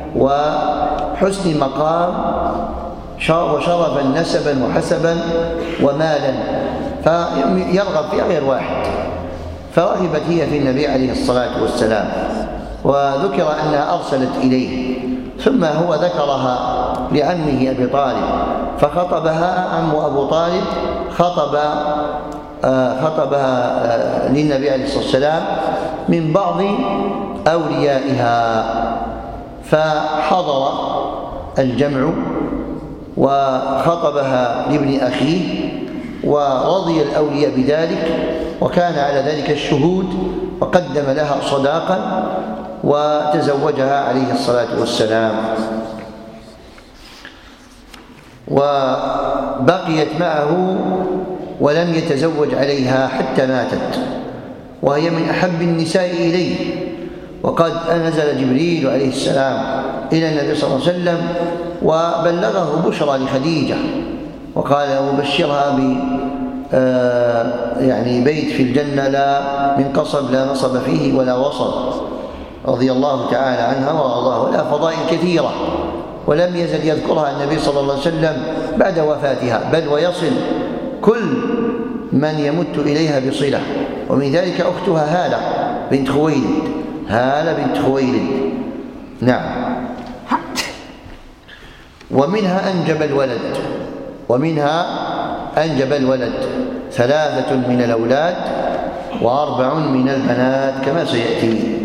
وحسن مقام وشرفا نسبا وحسبا ومالا، فيرغب فيها غير واحد، فرغبت هي في النبي عليه الصلاة والسلام، وذكر أنها أرسلت إليه، ثم هو ذكرها لعمه أبي طالب، فخطبها عم أبو طالب خطب خطبها للنبي عليه الصلاة والسلام من بعض أوليائها، فحضر الجمع وخطبها لابن أخيه، ورضي الأولياء بذلك، وكان على ذلك الشهود، وقدم لها صداقا وتزوجها عليه الصلاة والسلام، وبقيت معه ولم يتزوج عليها حتى ماتت، وهي من أحب النساء إليه. وقد نزل جبريل عليه السلام إلى النبي صلى الله عليه وسلم وبلغه بشرى لخديجة، وقال له بشرها ب يعني بيت في الجنة لا من قصب لا نصب فيه ولا وصب، رضي الله تعالى عنها وارضاها، ولها فضائل كثيرة، ولم يزل يذكرها النبي صلى الله عليه وسلم بعد وفاتها، بل ويصل كل من يمت إليها بصلة، ومن ذلك أختها هالة بنت خويلد، هالة بنت خويلد، نعم. ومنها أنجب الولد ومنها أنجب الولد ثلاثة من الأولاد وأربع من البنات كما سيأتي.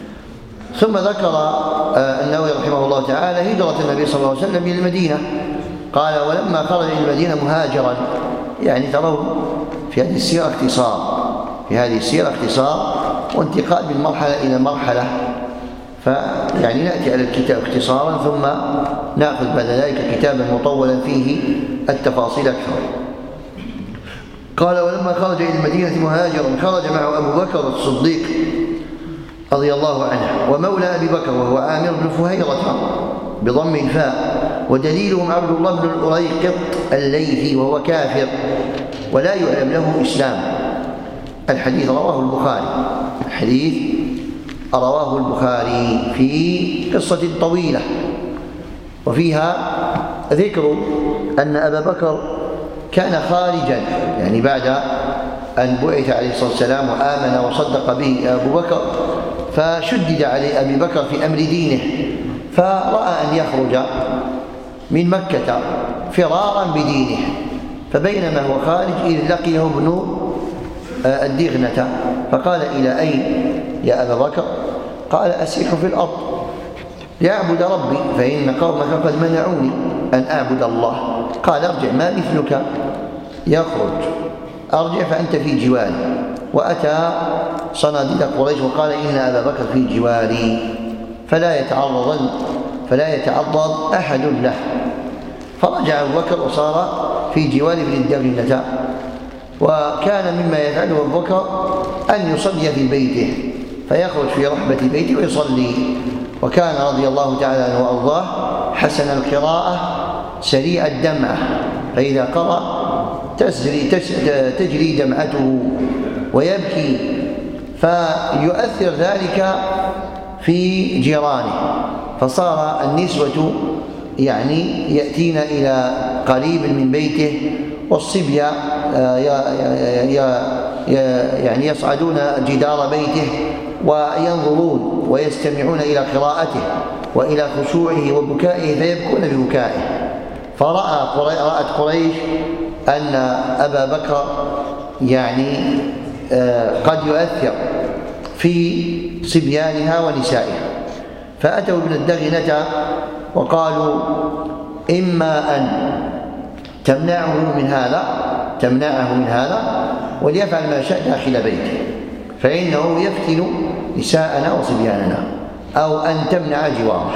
ثم ذكر النووي رحمه الله تعالى هجرة النبي صلى الله عليه وسلم إلى المدينة، قال ولما خرج إلى المدينة مهاجرا، يعني تروا في هذه السيرة اختصار في هذه السيرة اختصار وانتقال من مرحلة إلى مرحلة، فيعني نأتي على الكتاب اختصارا ثم نأخذ بعد ذلك كتابا مطولا فيه التفاصيل أكثر. قال ولما خرج إلى المدينة مهاجرا خرج معه أبو بكر الصديق رضي الله عنه ومولى أبي بكر وهو عامر بن فهيرة بضم الفاء، ودليلهم عبد الله بن الأريقط الليثي وهو كافر ولا يعلم له إسلام. الحديث رواه البخاري الحديث رواه البخاري في قصة طويلة، وفيها ذكر أن أبا بكر كان خارجا، يعني بعد أن بعث عليه الصلاة والسلام وآمن وصدق به أبو بكر، فشدد عليه أبي بكر في أمر دينه، فرأى أن يخرج من مكة فرارا بدينه، فبينما هو خارج إذ لقيه ابن الدغنة فقال إلى أين يا أبا بكر؟ قال أسيح في الأرض لأعبد ربي فإن قومك قد منعوني أن أعبد الله. قال ارجع ما مثلك يخرج، أرجع فأنت في جواري. وأتى صناديد قريش وقال إن أبا بكر في جواري فلا يتعرض فلا يتعرض أحد له. فرجع أبو بكر وصار في جوار ابن الدغنة، وكان مما يفعله أبو بكر أن يصلي في بيته، فيخرج في رحبة بيته ويصلي. وكان رضي الله تعالى عنه وأرضاه حسن القراءة سريع الدمعة، فإذا قرأ تجري, تجري دمعته ويبكي، فيؤثر ذلك في جيرانه، فصار النسوة يعني يأتين إلى قريب من بيته، والصبية يعني يصعدون جدار بيته وينظرون ويستمعون إلى قراءته وإلى خشوعه وبكائه فيبكون ببكائه. فرأى رأت قريش أن أبا بكر يعني قد يؤثر في صبيانها ونسائها، فأتوا ابن الدغنة وقالوا إما أن تمنعه من هذا تمنعه من هذا وليفعل ما شاء داخل بيته، فإنه يفتن نساءنا وصبياننا، أو أن تمنع جواره.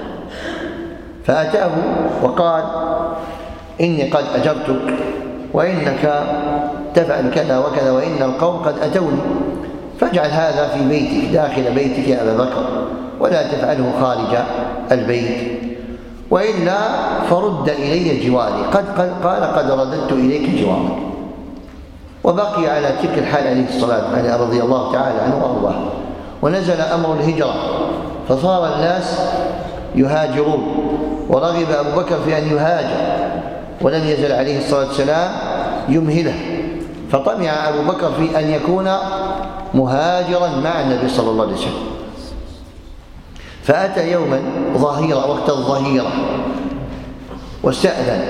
فأتاه وقال: إني قد أجرتك وإنك تفعل كذا وكذا، وإن القوم قد أتوني، فاجعل هذا في بيتك داخل بيتك يا أبا بكر، ولا تفعله خارج البيت، وإلا فرد إلي جواري. قد قال: قد رددت إليك جوارك. وبقي على تلك الحال عليه الصلاة والسلام رضي الله تعالى عنه وأرضاه. ونزل أمر الهجرة، فصار الناس يهاجرون، ورغب أبو بكر في أن يهاجر، ولم يزل عليه الصلاة والسلام يمهله، فطمع أبو بكر في أن يكون مهاجرا مع النبي صلى الله عليه وسلم. فأتى يوما ظهيرة، وقت الظهيرة، واستأذن،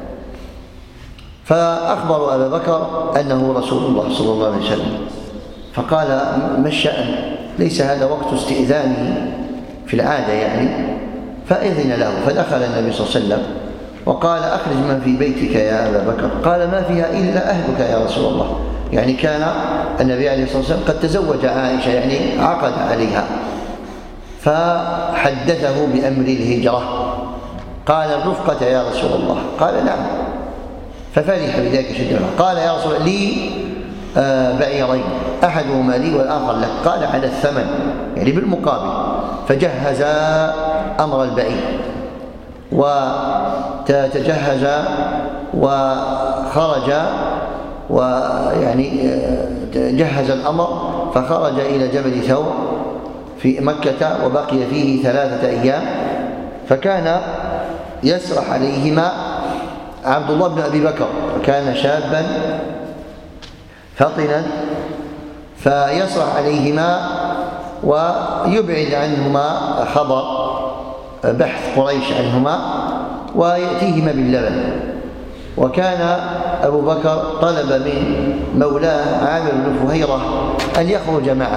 فأخبروا أبا بكر أنه رسول الله صلى الله عليه وسلم، فقال: ما الشأن؟ ليس هذا وقت استئذانه في العادة يعني. فأذن له، فدخل النبي صلى الله عليه وسلم وقال: أخرج من في بيتك يا أبا بكر. قال: ما فيها إلا أهلك يا رسول الله. يعني كان النبي عليه الصلاة والسلام قد تزوج عائشة، يعني عقد عليها، فحدثه بأمر الهجرة. قال: الرفقة يا رسول الله. قال: نعم. ففرح بذلك شديدا. قال: يا رسول الله، لي بعيرين، أحدهما لي والآخر لك. قال: على الثمن، يعني بالمقابل. فجهز أمر البعير وتجهز وخرج، ويعني جهز الأمر، فخرج إلى جبل ثور في مكة، وبقي فيه ثلاثة أيام. فكان يسرح عليهما عبد الله بن أبي بكر، وكان شابا فطنا، فيسرح عليهما ويبعد عنهما خبر بحث قريش عنهما، ويأتيهما باللبن. وكان أبو بكر طلب من مولاه عامر بن فهيرة أن يخرج معه،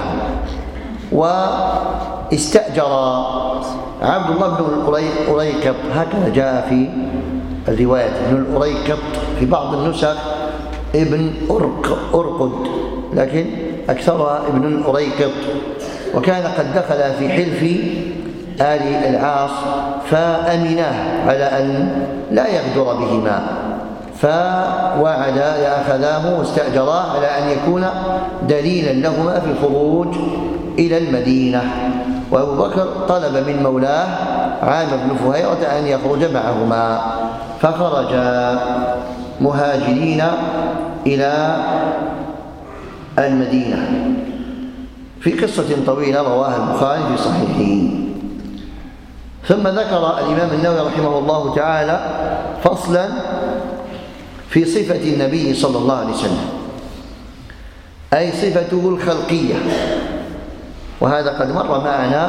واستأجر عبد الله بن الأريقط، هكذا جاء في الرواية، ابن الأريقط، في بعض النسخ ابن أرق أرقد، لكن أكثرها ابن الأريقط. وكان قد دخل في حلف آل العاص، فأمناه على أن لا يغدر بهما، فوعد يأخذاه واستأجراه على أن يكون دليلا لهما في الخروج إلى المدينة. وأبو بكر طلب من مولاه عامر بن فهيرة أن يخرج معهما، فخرجا مهاجرين إلى المدينة، في قصة طويلة رواها البخاري في صحيحه. ثم ذكر الإمام النووي رحمه الله تعالى فصلا في صفة النبي صلى الله عليه وسلم، أي صفته الخلقية، وهذا قد مر معنا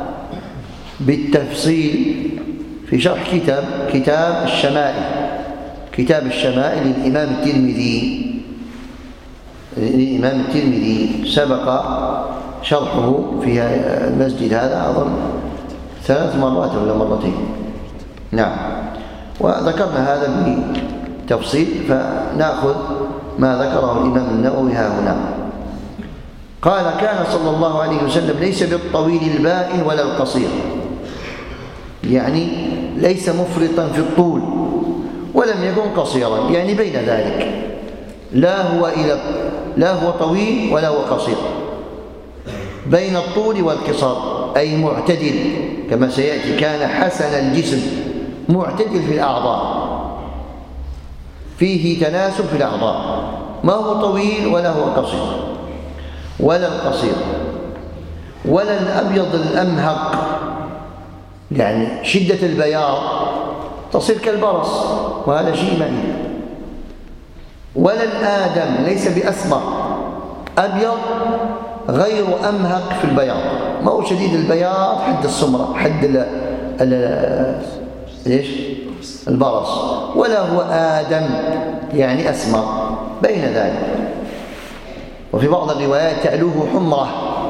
بالتفصيل في شرح كتاب كتاب الشمائل كتاب الشمائل للإمام الترمذي الإمام الترمذي سبق شرحه في المسجد هذا أظن ثلاث مرات ولا مرتين. نعم، وذكرنا هذا بتفصيل، فنأخذ ما ذكره الإمام النووي ها هنا. قال: كان صلى الله عليه وسلم ليس بالطويل البائن ولا القصير، يعني ليس مفرطا في الطول ولم يكن قصيرا، يعني بين ذلك، لا هو إلى لا هو طويل ولا هو قصير، بين الطول والقصار، أي معتدل كما سيأتي. كان حسن الجسم معتدل في الأعضاء، فيه تناسب في الأعضاء، ما هو طويل ولا هو قصير ولا القصير ولا الأبيض الأمهق، يعني شدة البياض تصير كالبرص وهذا شيء بعيد، ولا الآدم، ليس بأسمر، أبيض غير أمهق في البياض، ما هو شديد البياض حد السمرة، حد ال ال ليش البرص، ولا هو آدم يعني أسمر، بين ذلك. وفي بعض الروايات تعلوه حمرة،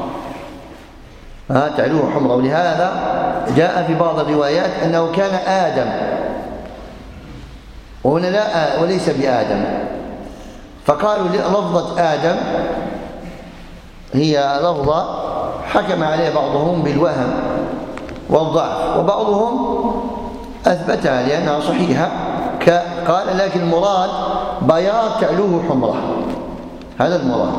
ها تعلوه حمرة، ولهذا جاء في بعض الروايات أنه كان آدم، وهنا لا وليس بآدم، فقالوا لفظة آدم هي لفظة حكم عليها بعضهم بالوهم والضعف، وبعضهم أثبتها لأنها صحيحة، قال لكن المراد بياض تعلوه حمرة، هذا المراد.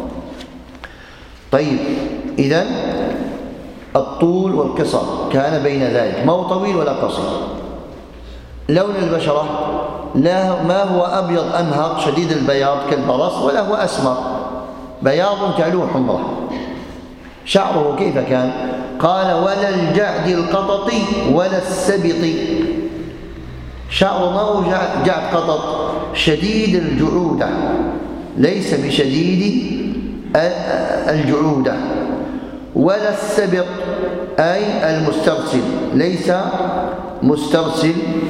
طيب، إذن الطول والقصر كان بين ذلك، ما هو طويل ولا قصير. لون البشرة لا ما هو أبيض أمهق شديد البياض كالبرص، ولا هو أسمر بياض تعلوه حمرة. شعره كيف كان؟ قال ولا الجعد القطط ولا السبط. شعره ما هو جعد قطط شديد الجعودة، ليس بشديد الجعودة، ولا السبط أي المسترسل، ليس مسترسل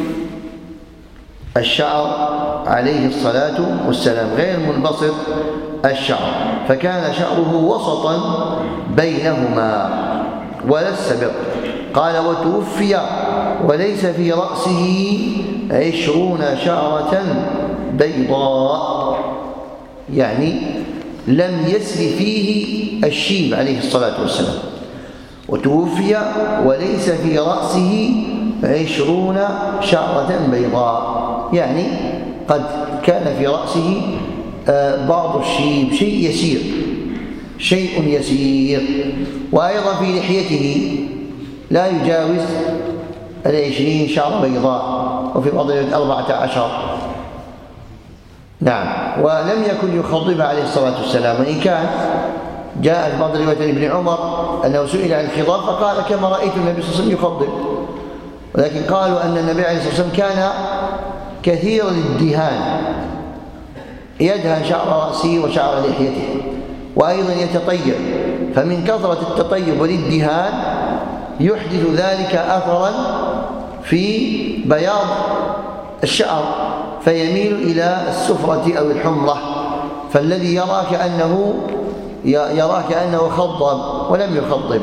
الشعر عليه الصلاة والسلام، غير منبسط الشعر، فكان شعره وسطا بينهما. ولا السبط. قال وتوفي وليس في رأسه عشرون شعرة بيضاء، يعني لم يسر فيه الشيب عليه الصلاة والسلام. وتوفي وليس في رأسه عشرون شعرة بيضاء، يعني قد كان في رأسه بعض الشيب، شيء يسير شيء يسير. وأيضا في لحيته لا يجاوز العشرين شعرة بيضاء، وفي بعض الروايات أربعة عشر. نعم. ولم يكن يخضبها عليه الصلاة والسلام، وإن كان جاء في بعض الروايات ابن عمر أنه سئل عن الخضاب فقال كما رأيت النبي صلى الله عليه وسلم يخضب، ولكن قالوا أن النبي عليه الصلاة والسلام كان كثير الدهان، يدهن شعر رأسه وشعر لحيته، وأيضا يتطيب، فمن كثرة التطيب والادهان يحدث ذلك أثرا في بياض الشعر، فيميل إلى السفرة أو الحمرة، فالذي يرى كأنه يرى كأنه خضب ولم يخضب.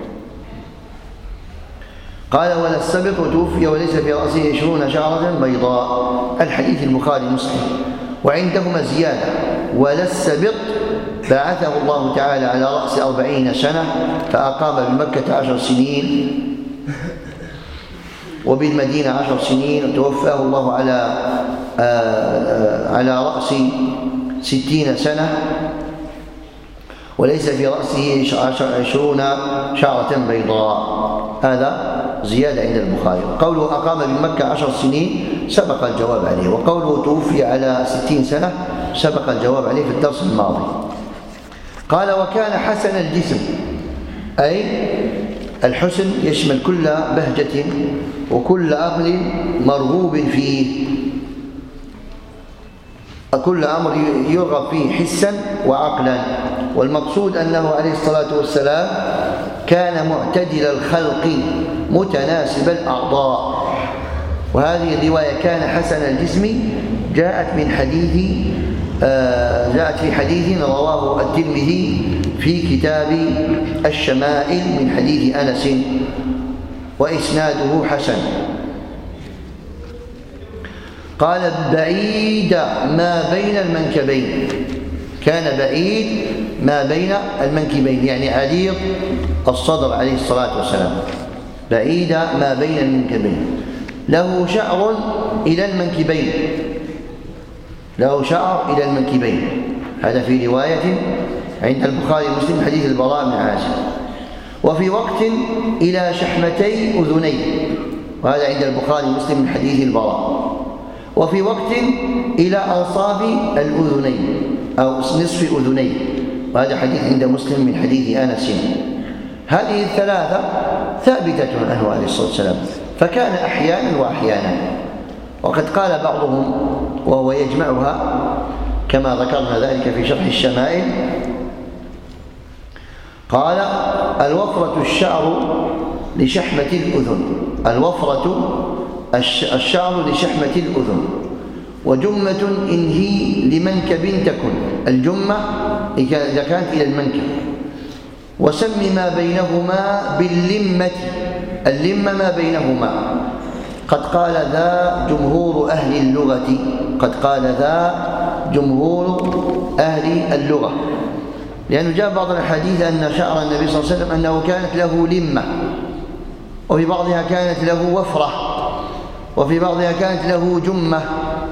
قال ولا السبط وتوفي وليس في رأسه عشرون شعرة بيضاء. الحديث البخاري مسلم. وعندهما زيادة ولا السبط بعثه الله تعالى على رأس أربعين سنة، فأقام بمكة عشر سنين وبالمدينة عشر سنين، وتوفاه الله على على رأس ستين سنة، وليس في رأسه عشرون شعرة بيضاء. هذا زيادة عند البخاري. قوله أقام بمكة عشر سنين سبق الجواب عليه، وقوله توفي على ستين سنة سبق الجواب عليه في الدرس الماضي. قال وكان حسن الجسم، أي الحسن يشمل كل بهجة وكل أمر مرغوب فيه، كل أمر يرغب فيه حسا وعقلا، والمقصود أنه عليه الصلاة والسلام كان معتدل الخلق متناسب الأعضاء. وهذه الرواية كان حسن الجسم جاءت من حديث آه جاءت في حديث رواه الترمذي في كتاب الشمائل من حديث أنس، وإسناده حسن. قال بعيد ما بين المنكبين، كان بعيد ما بين المنكبين، يعني عريض الصدر عليه الصلاة والسلام، بعيد ما بين المنكبين. له شعر إلى المنكبين، له شعر إلى المنكبين، هذا في رواية عند البخاري ومسلم حديث البراء بن عازب. وفي وقت إلى شحمتي أذنيه، وهذا عند البخاري ومسلم من حديث البراء. وفي وقت إلى أنصاف الأذنين أو نصف أذنيه، وهذا حديث عند مسلم من حديث أنس. هذه الثلاثة ثابتة عنه عليه الصلاة والسلام، فكان أحيانا وأحيانا. وقد قال بعضهم وهو يجمعها كما ذكرنا ذلك في شرح الشمائل، قال الوفرة الشعر لشحمة الأذن، الوفرة الشعر لشحمة الأذن، وجمة إن هي لمنكب تكن، الجمة إذا كانت إلى المنكب. وسم ما بينهما باللمة، اللمة ما بينهما. قد قال ذا جمهور أهل اللغة قد قال ذا جمهور أهل اللغة، لأنه جاء بعض الحديث أن شعر النبي صلى الله عليه وسلم أنه كانت له لمة، وفي بعضها كانت له وفرة، وفي بعضها كانت له جمة.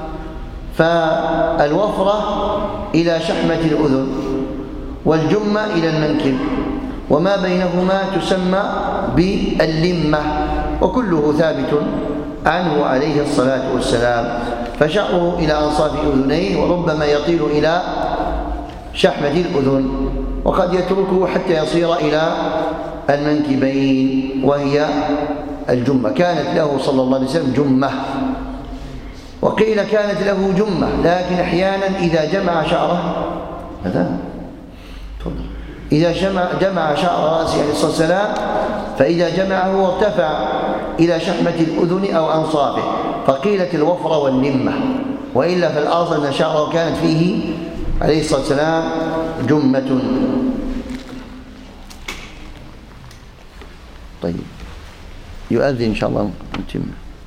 فالوفرة إلى شحمة الأذن، والجمة إلى المنكب، وما بينهما تسمى باللمة، وكله ثابت عنه عليه الصلاة والسلام. فشعره إلى أنصاف أذنيه، وربما يطيل إلى شحمة الأذن، وقد يتركه حتى يصير إلى المنكبين وهي الجمة. كانت له صلى الله عليه وسلم جمة، وقيل كانت له جمة، لكن أحيانا إذا جمع شعره هذا إذا جمع, جمع شعر رأسه عليه الصلاة والسلام، فإذا جمعه وارتفع إلى شحمة الأذن أو أنصافه فقيلت الوفرة واللمة، وإلا فالأصل أن شعره كانت فيه عليه الصلاة والسلام جمة. طيب يؤذن إن شاء الله نتم.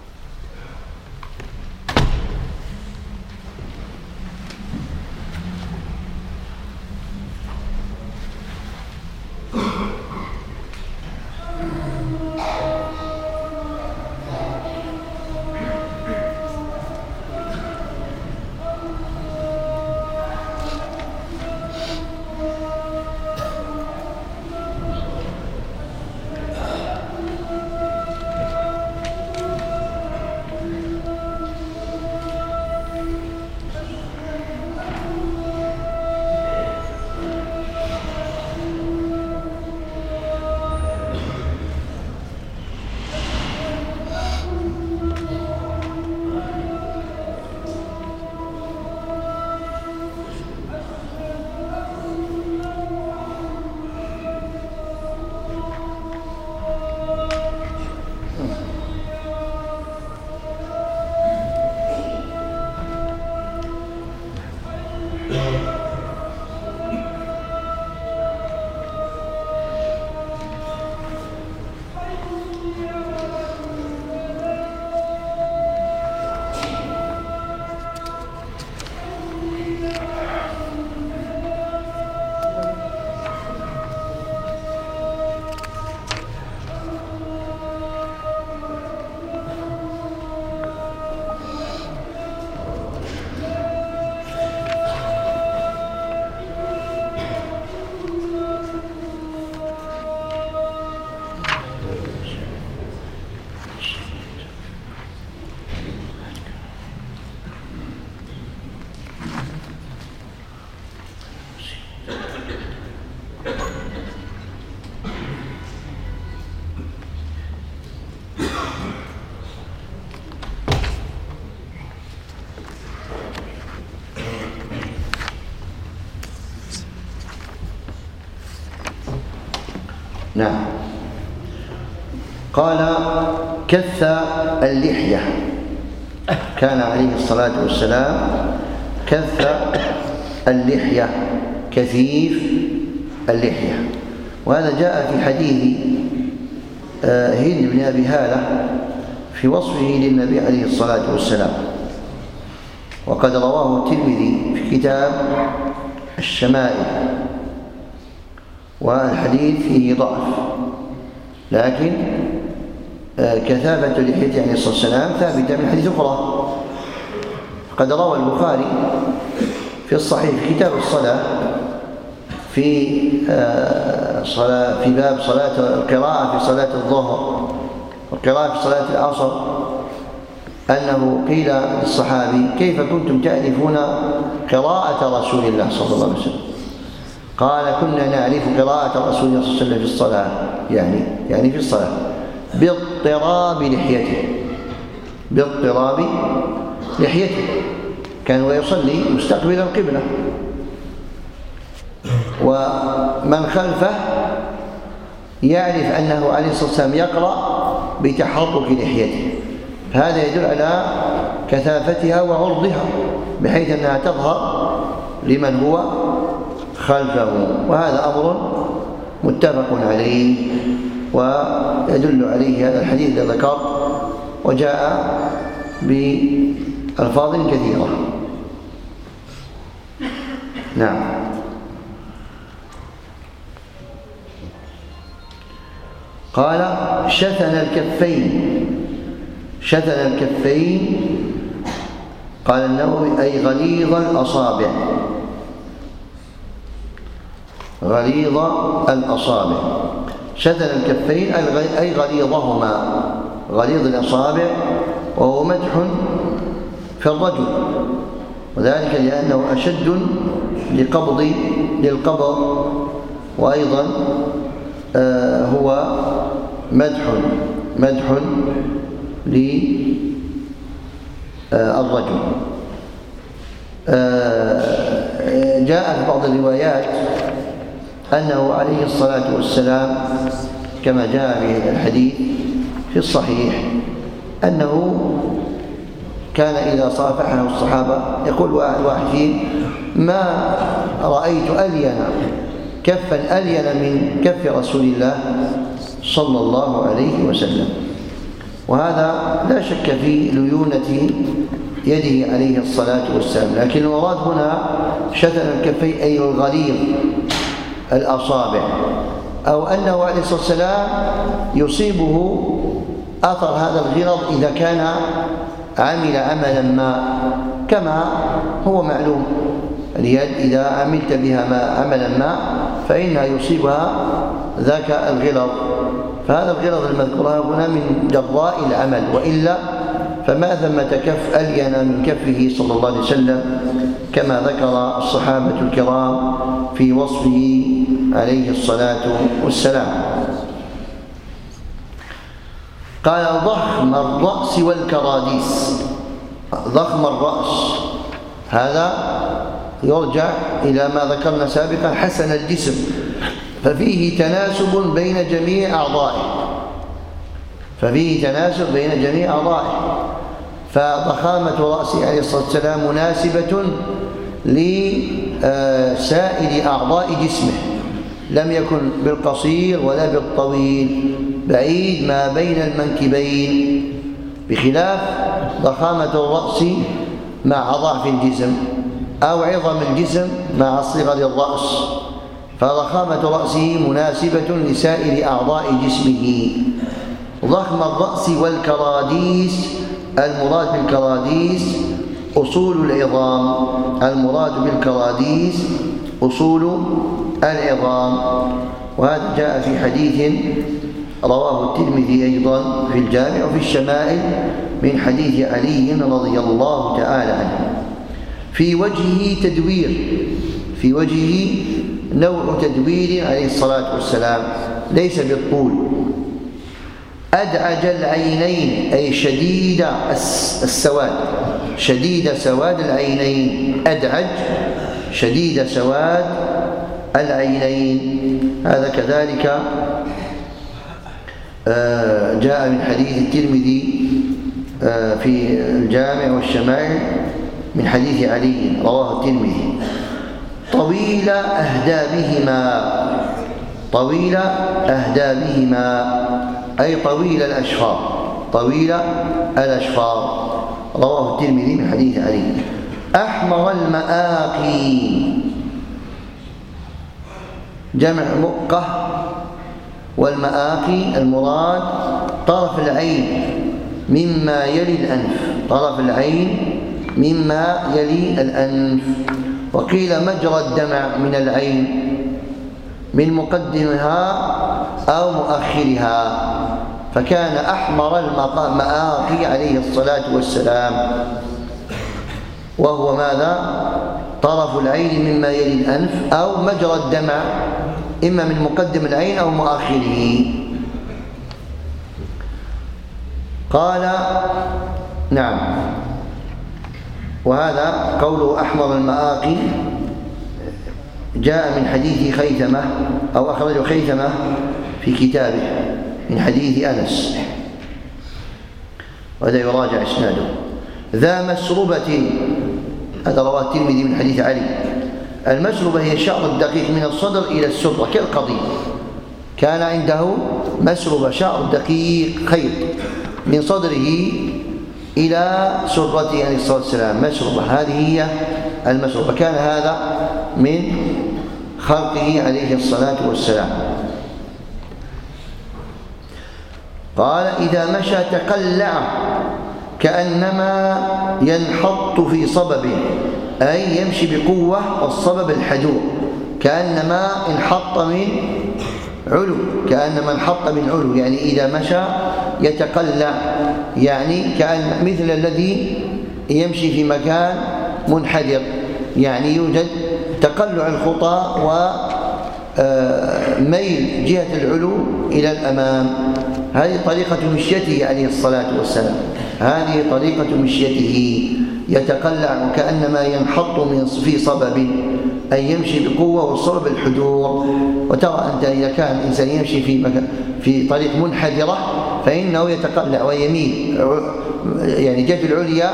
نعم. قال كث اللحية، كان عليه الصلاة والسلام كث اللحية، كثيف اللحية. وهذا جاء في حديث هند بن أبي هالة في وصفه للنبي عليه الصلاة والسلام، وقد رواه الترمذي في كتاب الشمائل، والحديث فيه ضعف، لكن كثافة لحيته عليه الصلاة والسلام ثابتة من حديث أخرى. قد روى البخاري في الصحيح في كتاب الصلاة في صلاة في باب صلاة القراءة في صلاة الظهر والقراءة في صلاة العصر، أنه قيل للصحابي: كيف كنتم تألفون قراءة رسول الله صلى الله عليه وسلم؟ قال: كنا نعرف قراءة رسول الله صلى الله عليه وسلم في الصلاة، يعني يعني في الصلاة باضطراب لحيته، باضطراب لحيته، كان ويصلي مستقبل القبلة، ومن خلفه يعرف أنه عليه الصلاة والسلام يقرأ بتحرك لحيته، هذا يدل على كثافتها وعرضها بحيث أنها تظهر لمن هو خلفه، وهذا أمر متفق عليه، ويدل عليه هذا الحديث الذي ذكرت وجاء بألفاظ كثيرة. نعم. قال شثن الكفين. شثن الكفين قال النووي أي غليظ الأصابع، غليظ الأصابع. شثن الكفين أي غليظهما، غليظ الأصابع، وهو مدح في الرجل، وذلك لأنه أشد لقبض للقبض، وأيضا آه هو مدح مدح للرجل. آه جاء في بعض الروايات أنه عليه الصلاة والسلام كما جاء في الحديث في الصحيح أنه كان إذا صافحه الصحابة يقول واحد واحد فيهم: ما رأيت ألين كفا ألين من كف رسول الله صلى الله عليه وسلم. وهذا لا شك في ليونة يده عليه الصلاة والسلام، لكن المراد هنا شثن الكفين أي الغليظ الأصابع، أو أنه عليه الصلاة والسلام يصيبه أثر هذا الغلظ إذا كان عمل عملا ما، كما هو معلوم اليد إذا عملت بها ما عملا ما فإنها يصيبها ذاك الغلظ، فهذا الغلظ المذكور هنا من جراء العمل، وإلا فما ثمة كف ألين من كفه صلى الله عليه وسلم كما ذكر الصحابة الكرام في وصفه عليه الصلاة والسلام. قال ضخم الرأس والكراديس. ضخم الرأس هذا يرجع إلى ما ذكرنا سابقا، حسن الجسم، ففيه تناسب بين جميع أعضائه، ففيه تناسب بين جميع أعضائه، فضخامة رأسه عليه الصلاة والسلام مناسبة لسائر أعضاء جسمه، لم يكن بالقصير ولا بالطويل، بعيد ما بين المنكبين، بخلاف ضخامة الرأس مع ضعف الجسم أو عظم الجسم مع صغر الرأس، فضخامة رأسه مناسبة لسائر أعضاء جسمه. ضخم الرأس والكراديس، المراد بالكراديس أصول العظام، المراد بالكراديس أصول العظام. وهذا جاء في حديث رواه الترمذي أيضا في الجامع وفي الشمائل من حديث علي رضي الله تعالى عنه. في وجهه تدوير، في وجهه نوع تدوير عليه الصلاة والسلام ليس بالطول. أدعج العينين أي شديد السواد، شديد سواد العينين، أدعج شديد سواد العينين. هذا كذلك جاء من حديث الترمذي في الجامع والشمائل من حديث علي رواه الترمذي. طويل أهدابهما، طويل أهدابهما أي طويل الأشفار، طويل الأشفار، رواه الترمذي من حديث علي. أحمر المآقي، جمع مؤقة، والمآقي المراد طرف العين مما يلي الأنف، طرف العين مما يلي الأنف. وقيل مجرى الدمع من العين من مقدمها أو مؤخرها، فكان أحمر المآقي عليه الصلاة والسلام، وهو ماذا؟ طرف العين مما يلي الأنف أو مجرى الدمع إما من مقدم العين أو مؤخره. قال نعم. وهذا قوله أحمر المآقي جاء من حديث خيثمة أو أخرجه خيثمة في كتابه من حديث أنس، وهذا يراجع إسناده. ذا مسربة، هذا رواه الترمذي من حديث علي. المسربة هي الشعر الدقيق من الصدر إلى السرة كالقضيب، كان عنده مسربة شعر دقيق خيط من صدره إلى سرته عليه الصلاة والسلام مشربة، هذه هي المشربة. كان هذا من خلقه عليه الصلاة والسلام. قال إذا مشى تقلع كأنما ينحط في صببه، أي يمشي بقوة، والصبب الحجور، كأنما انحط من علو، كأنما انحط من علو، يعني إذا مشى يتقلع، يعني كأن مثل الذي يمشي في مكان منحدر، يعني يوجد تقلع الخطى وميل جهة العلو إلى الأمام. هذه طريقة مشيته عليه الصلاة والسلام، هذه طريقة مشيته، يتقلع وكأنما ينحط من في صبب، أي يمشي بقوة، والصبب الحجور. وترى أنت إذا كان الإنسان يمشي في مكان في طريق منحدرة فإنه يتقلع ويميل، يعني جهة العليا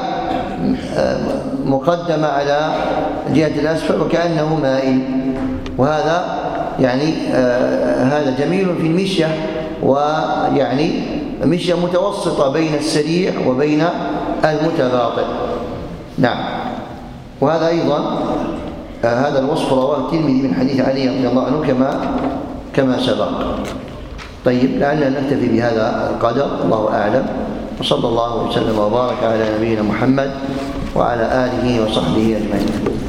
مقدمة على جهة الأسفل وكأنه مائل، وهذا يعني آه هذا جميل في المشية، ويعني مشية متوسطة بين السريع وبين المتباطئ. نعم. وهذا أيضا آه هذا الوصف رواه الترمذي من حديث علي رضي الله عنه كما كما سبق. طيب، لعلنا نكتفي بهذا القدر، الله أعلم، وصلى الله وسلم وبارك على نبينا محمد وعلى آله وصحبه أجمعين.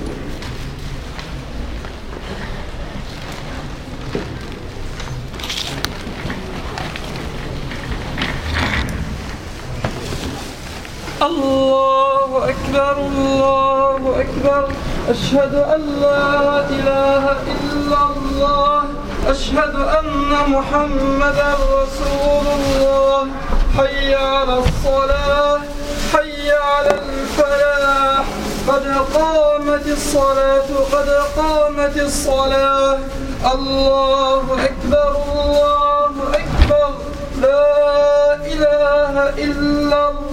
الله أكبر الله أكبر، أشهد أن لا إله إلا الله، أشهد أن محمدا رسول الله. حي على الصلاة، حي على الفلاح، قد قامت الصلاة، قد قامت الصلاة. الله أكبر الله أكبر، لا إله إلا الله.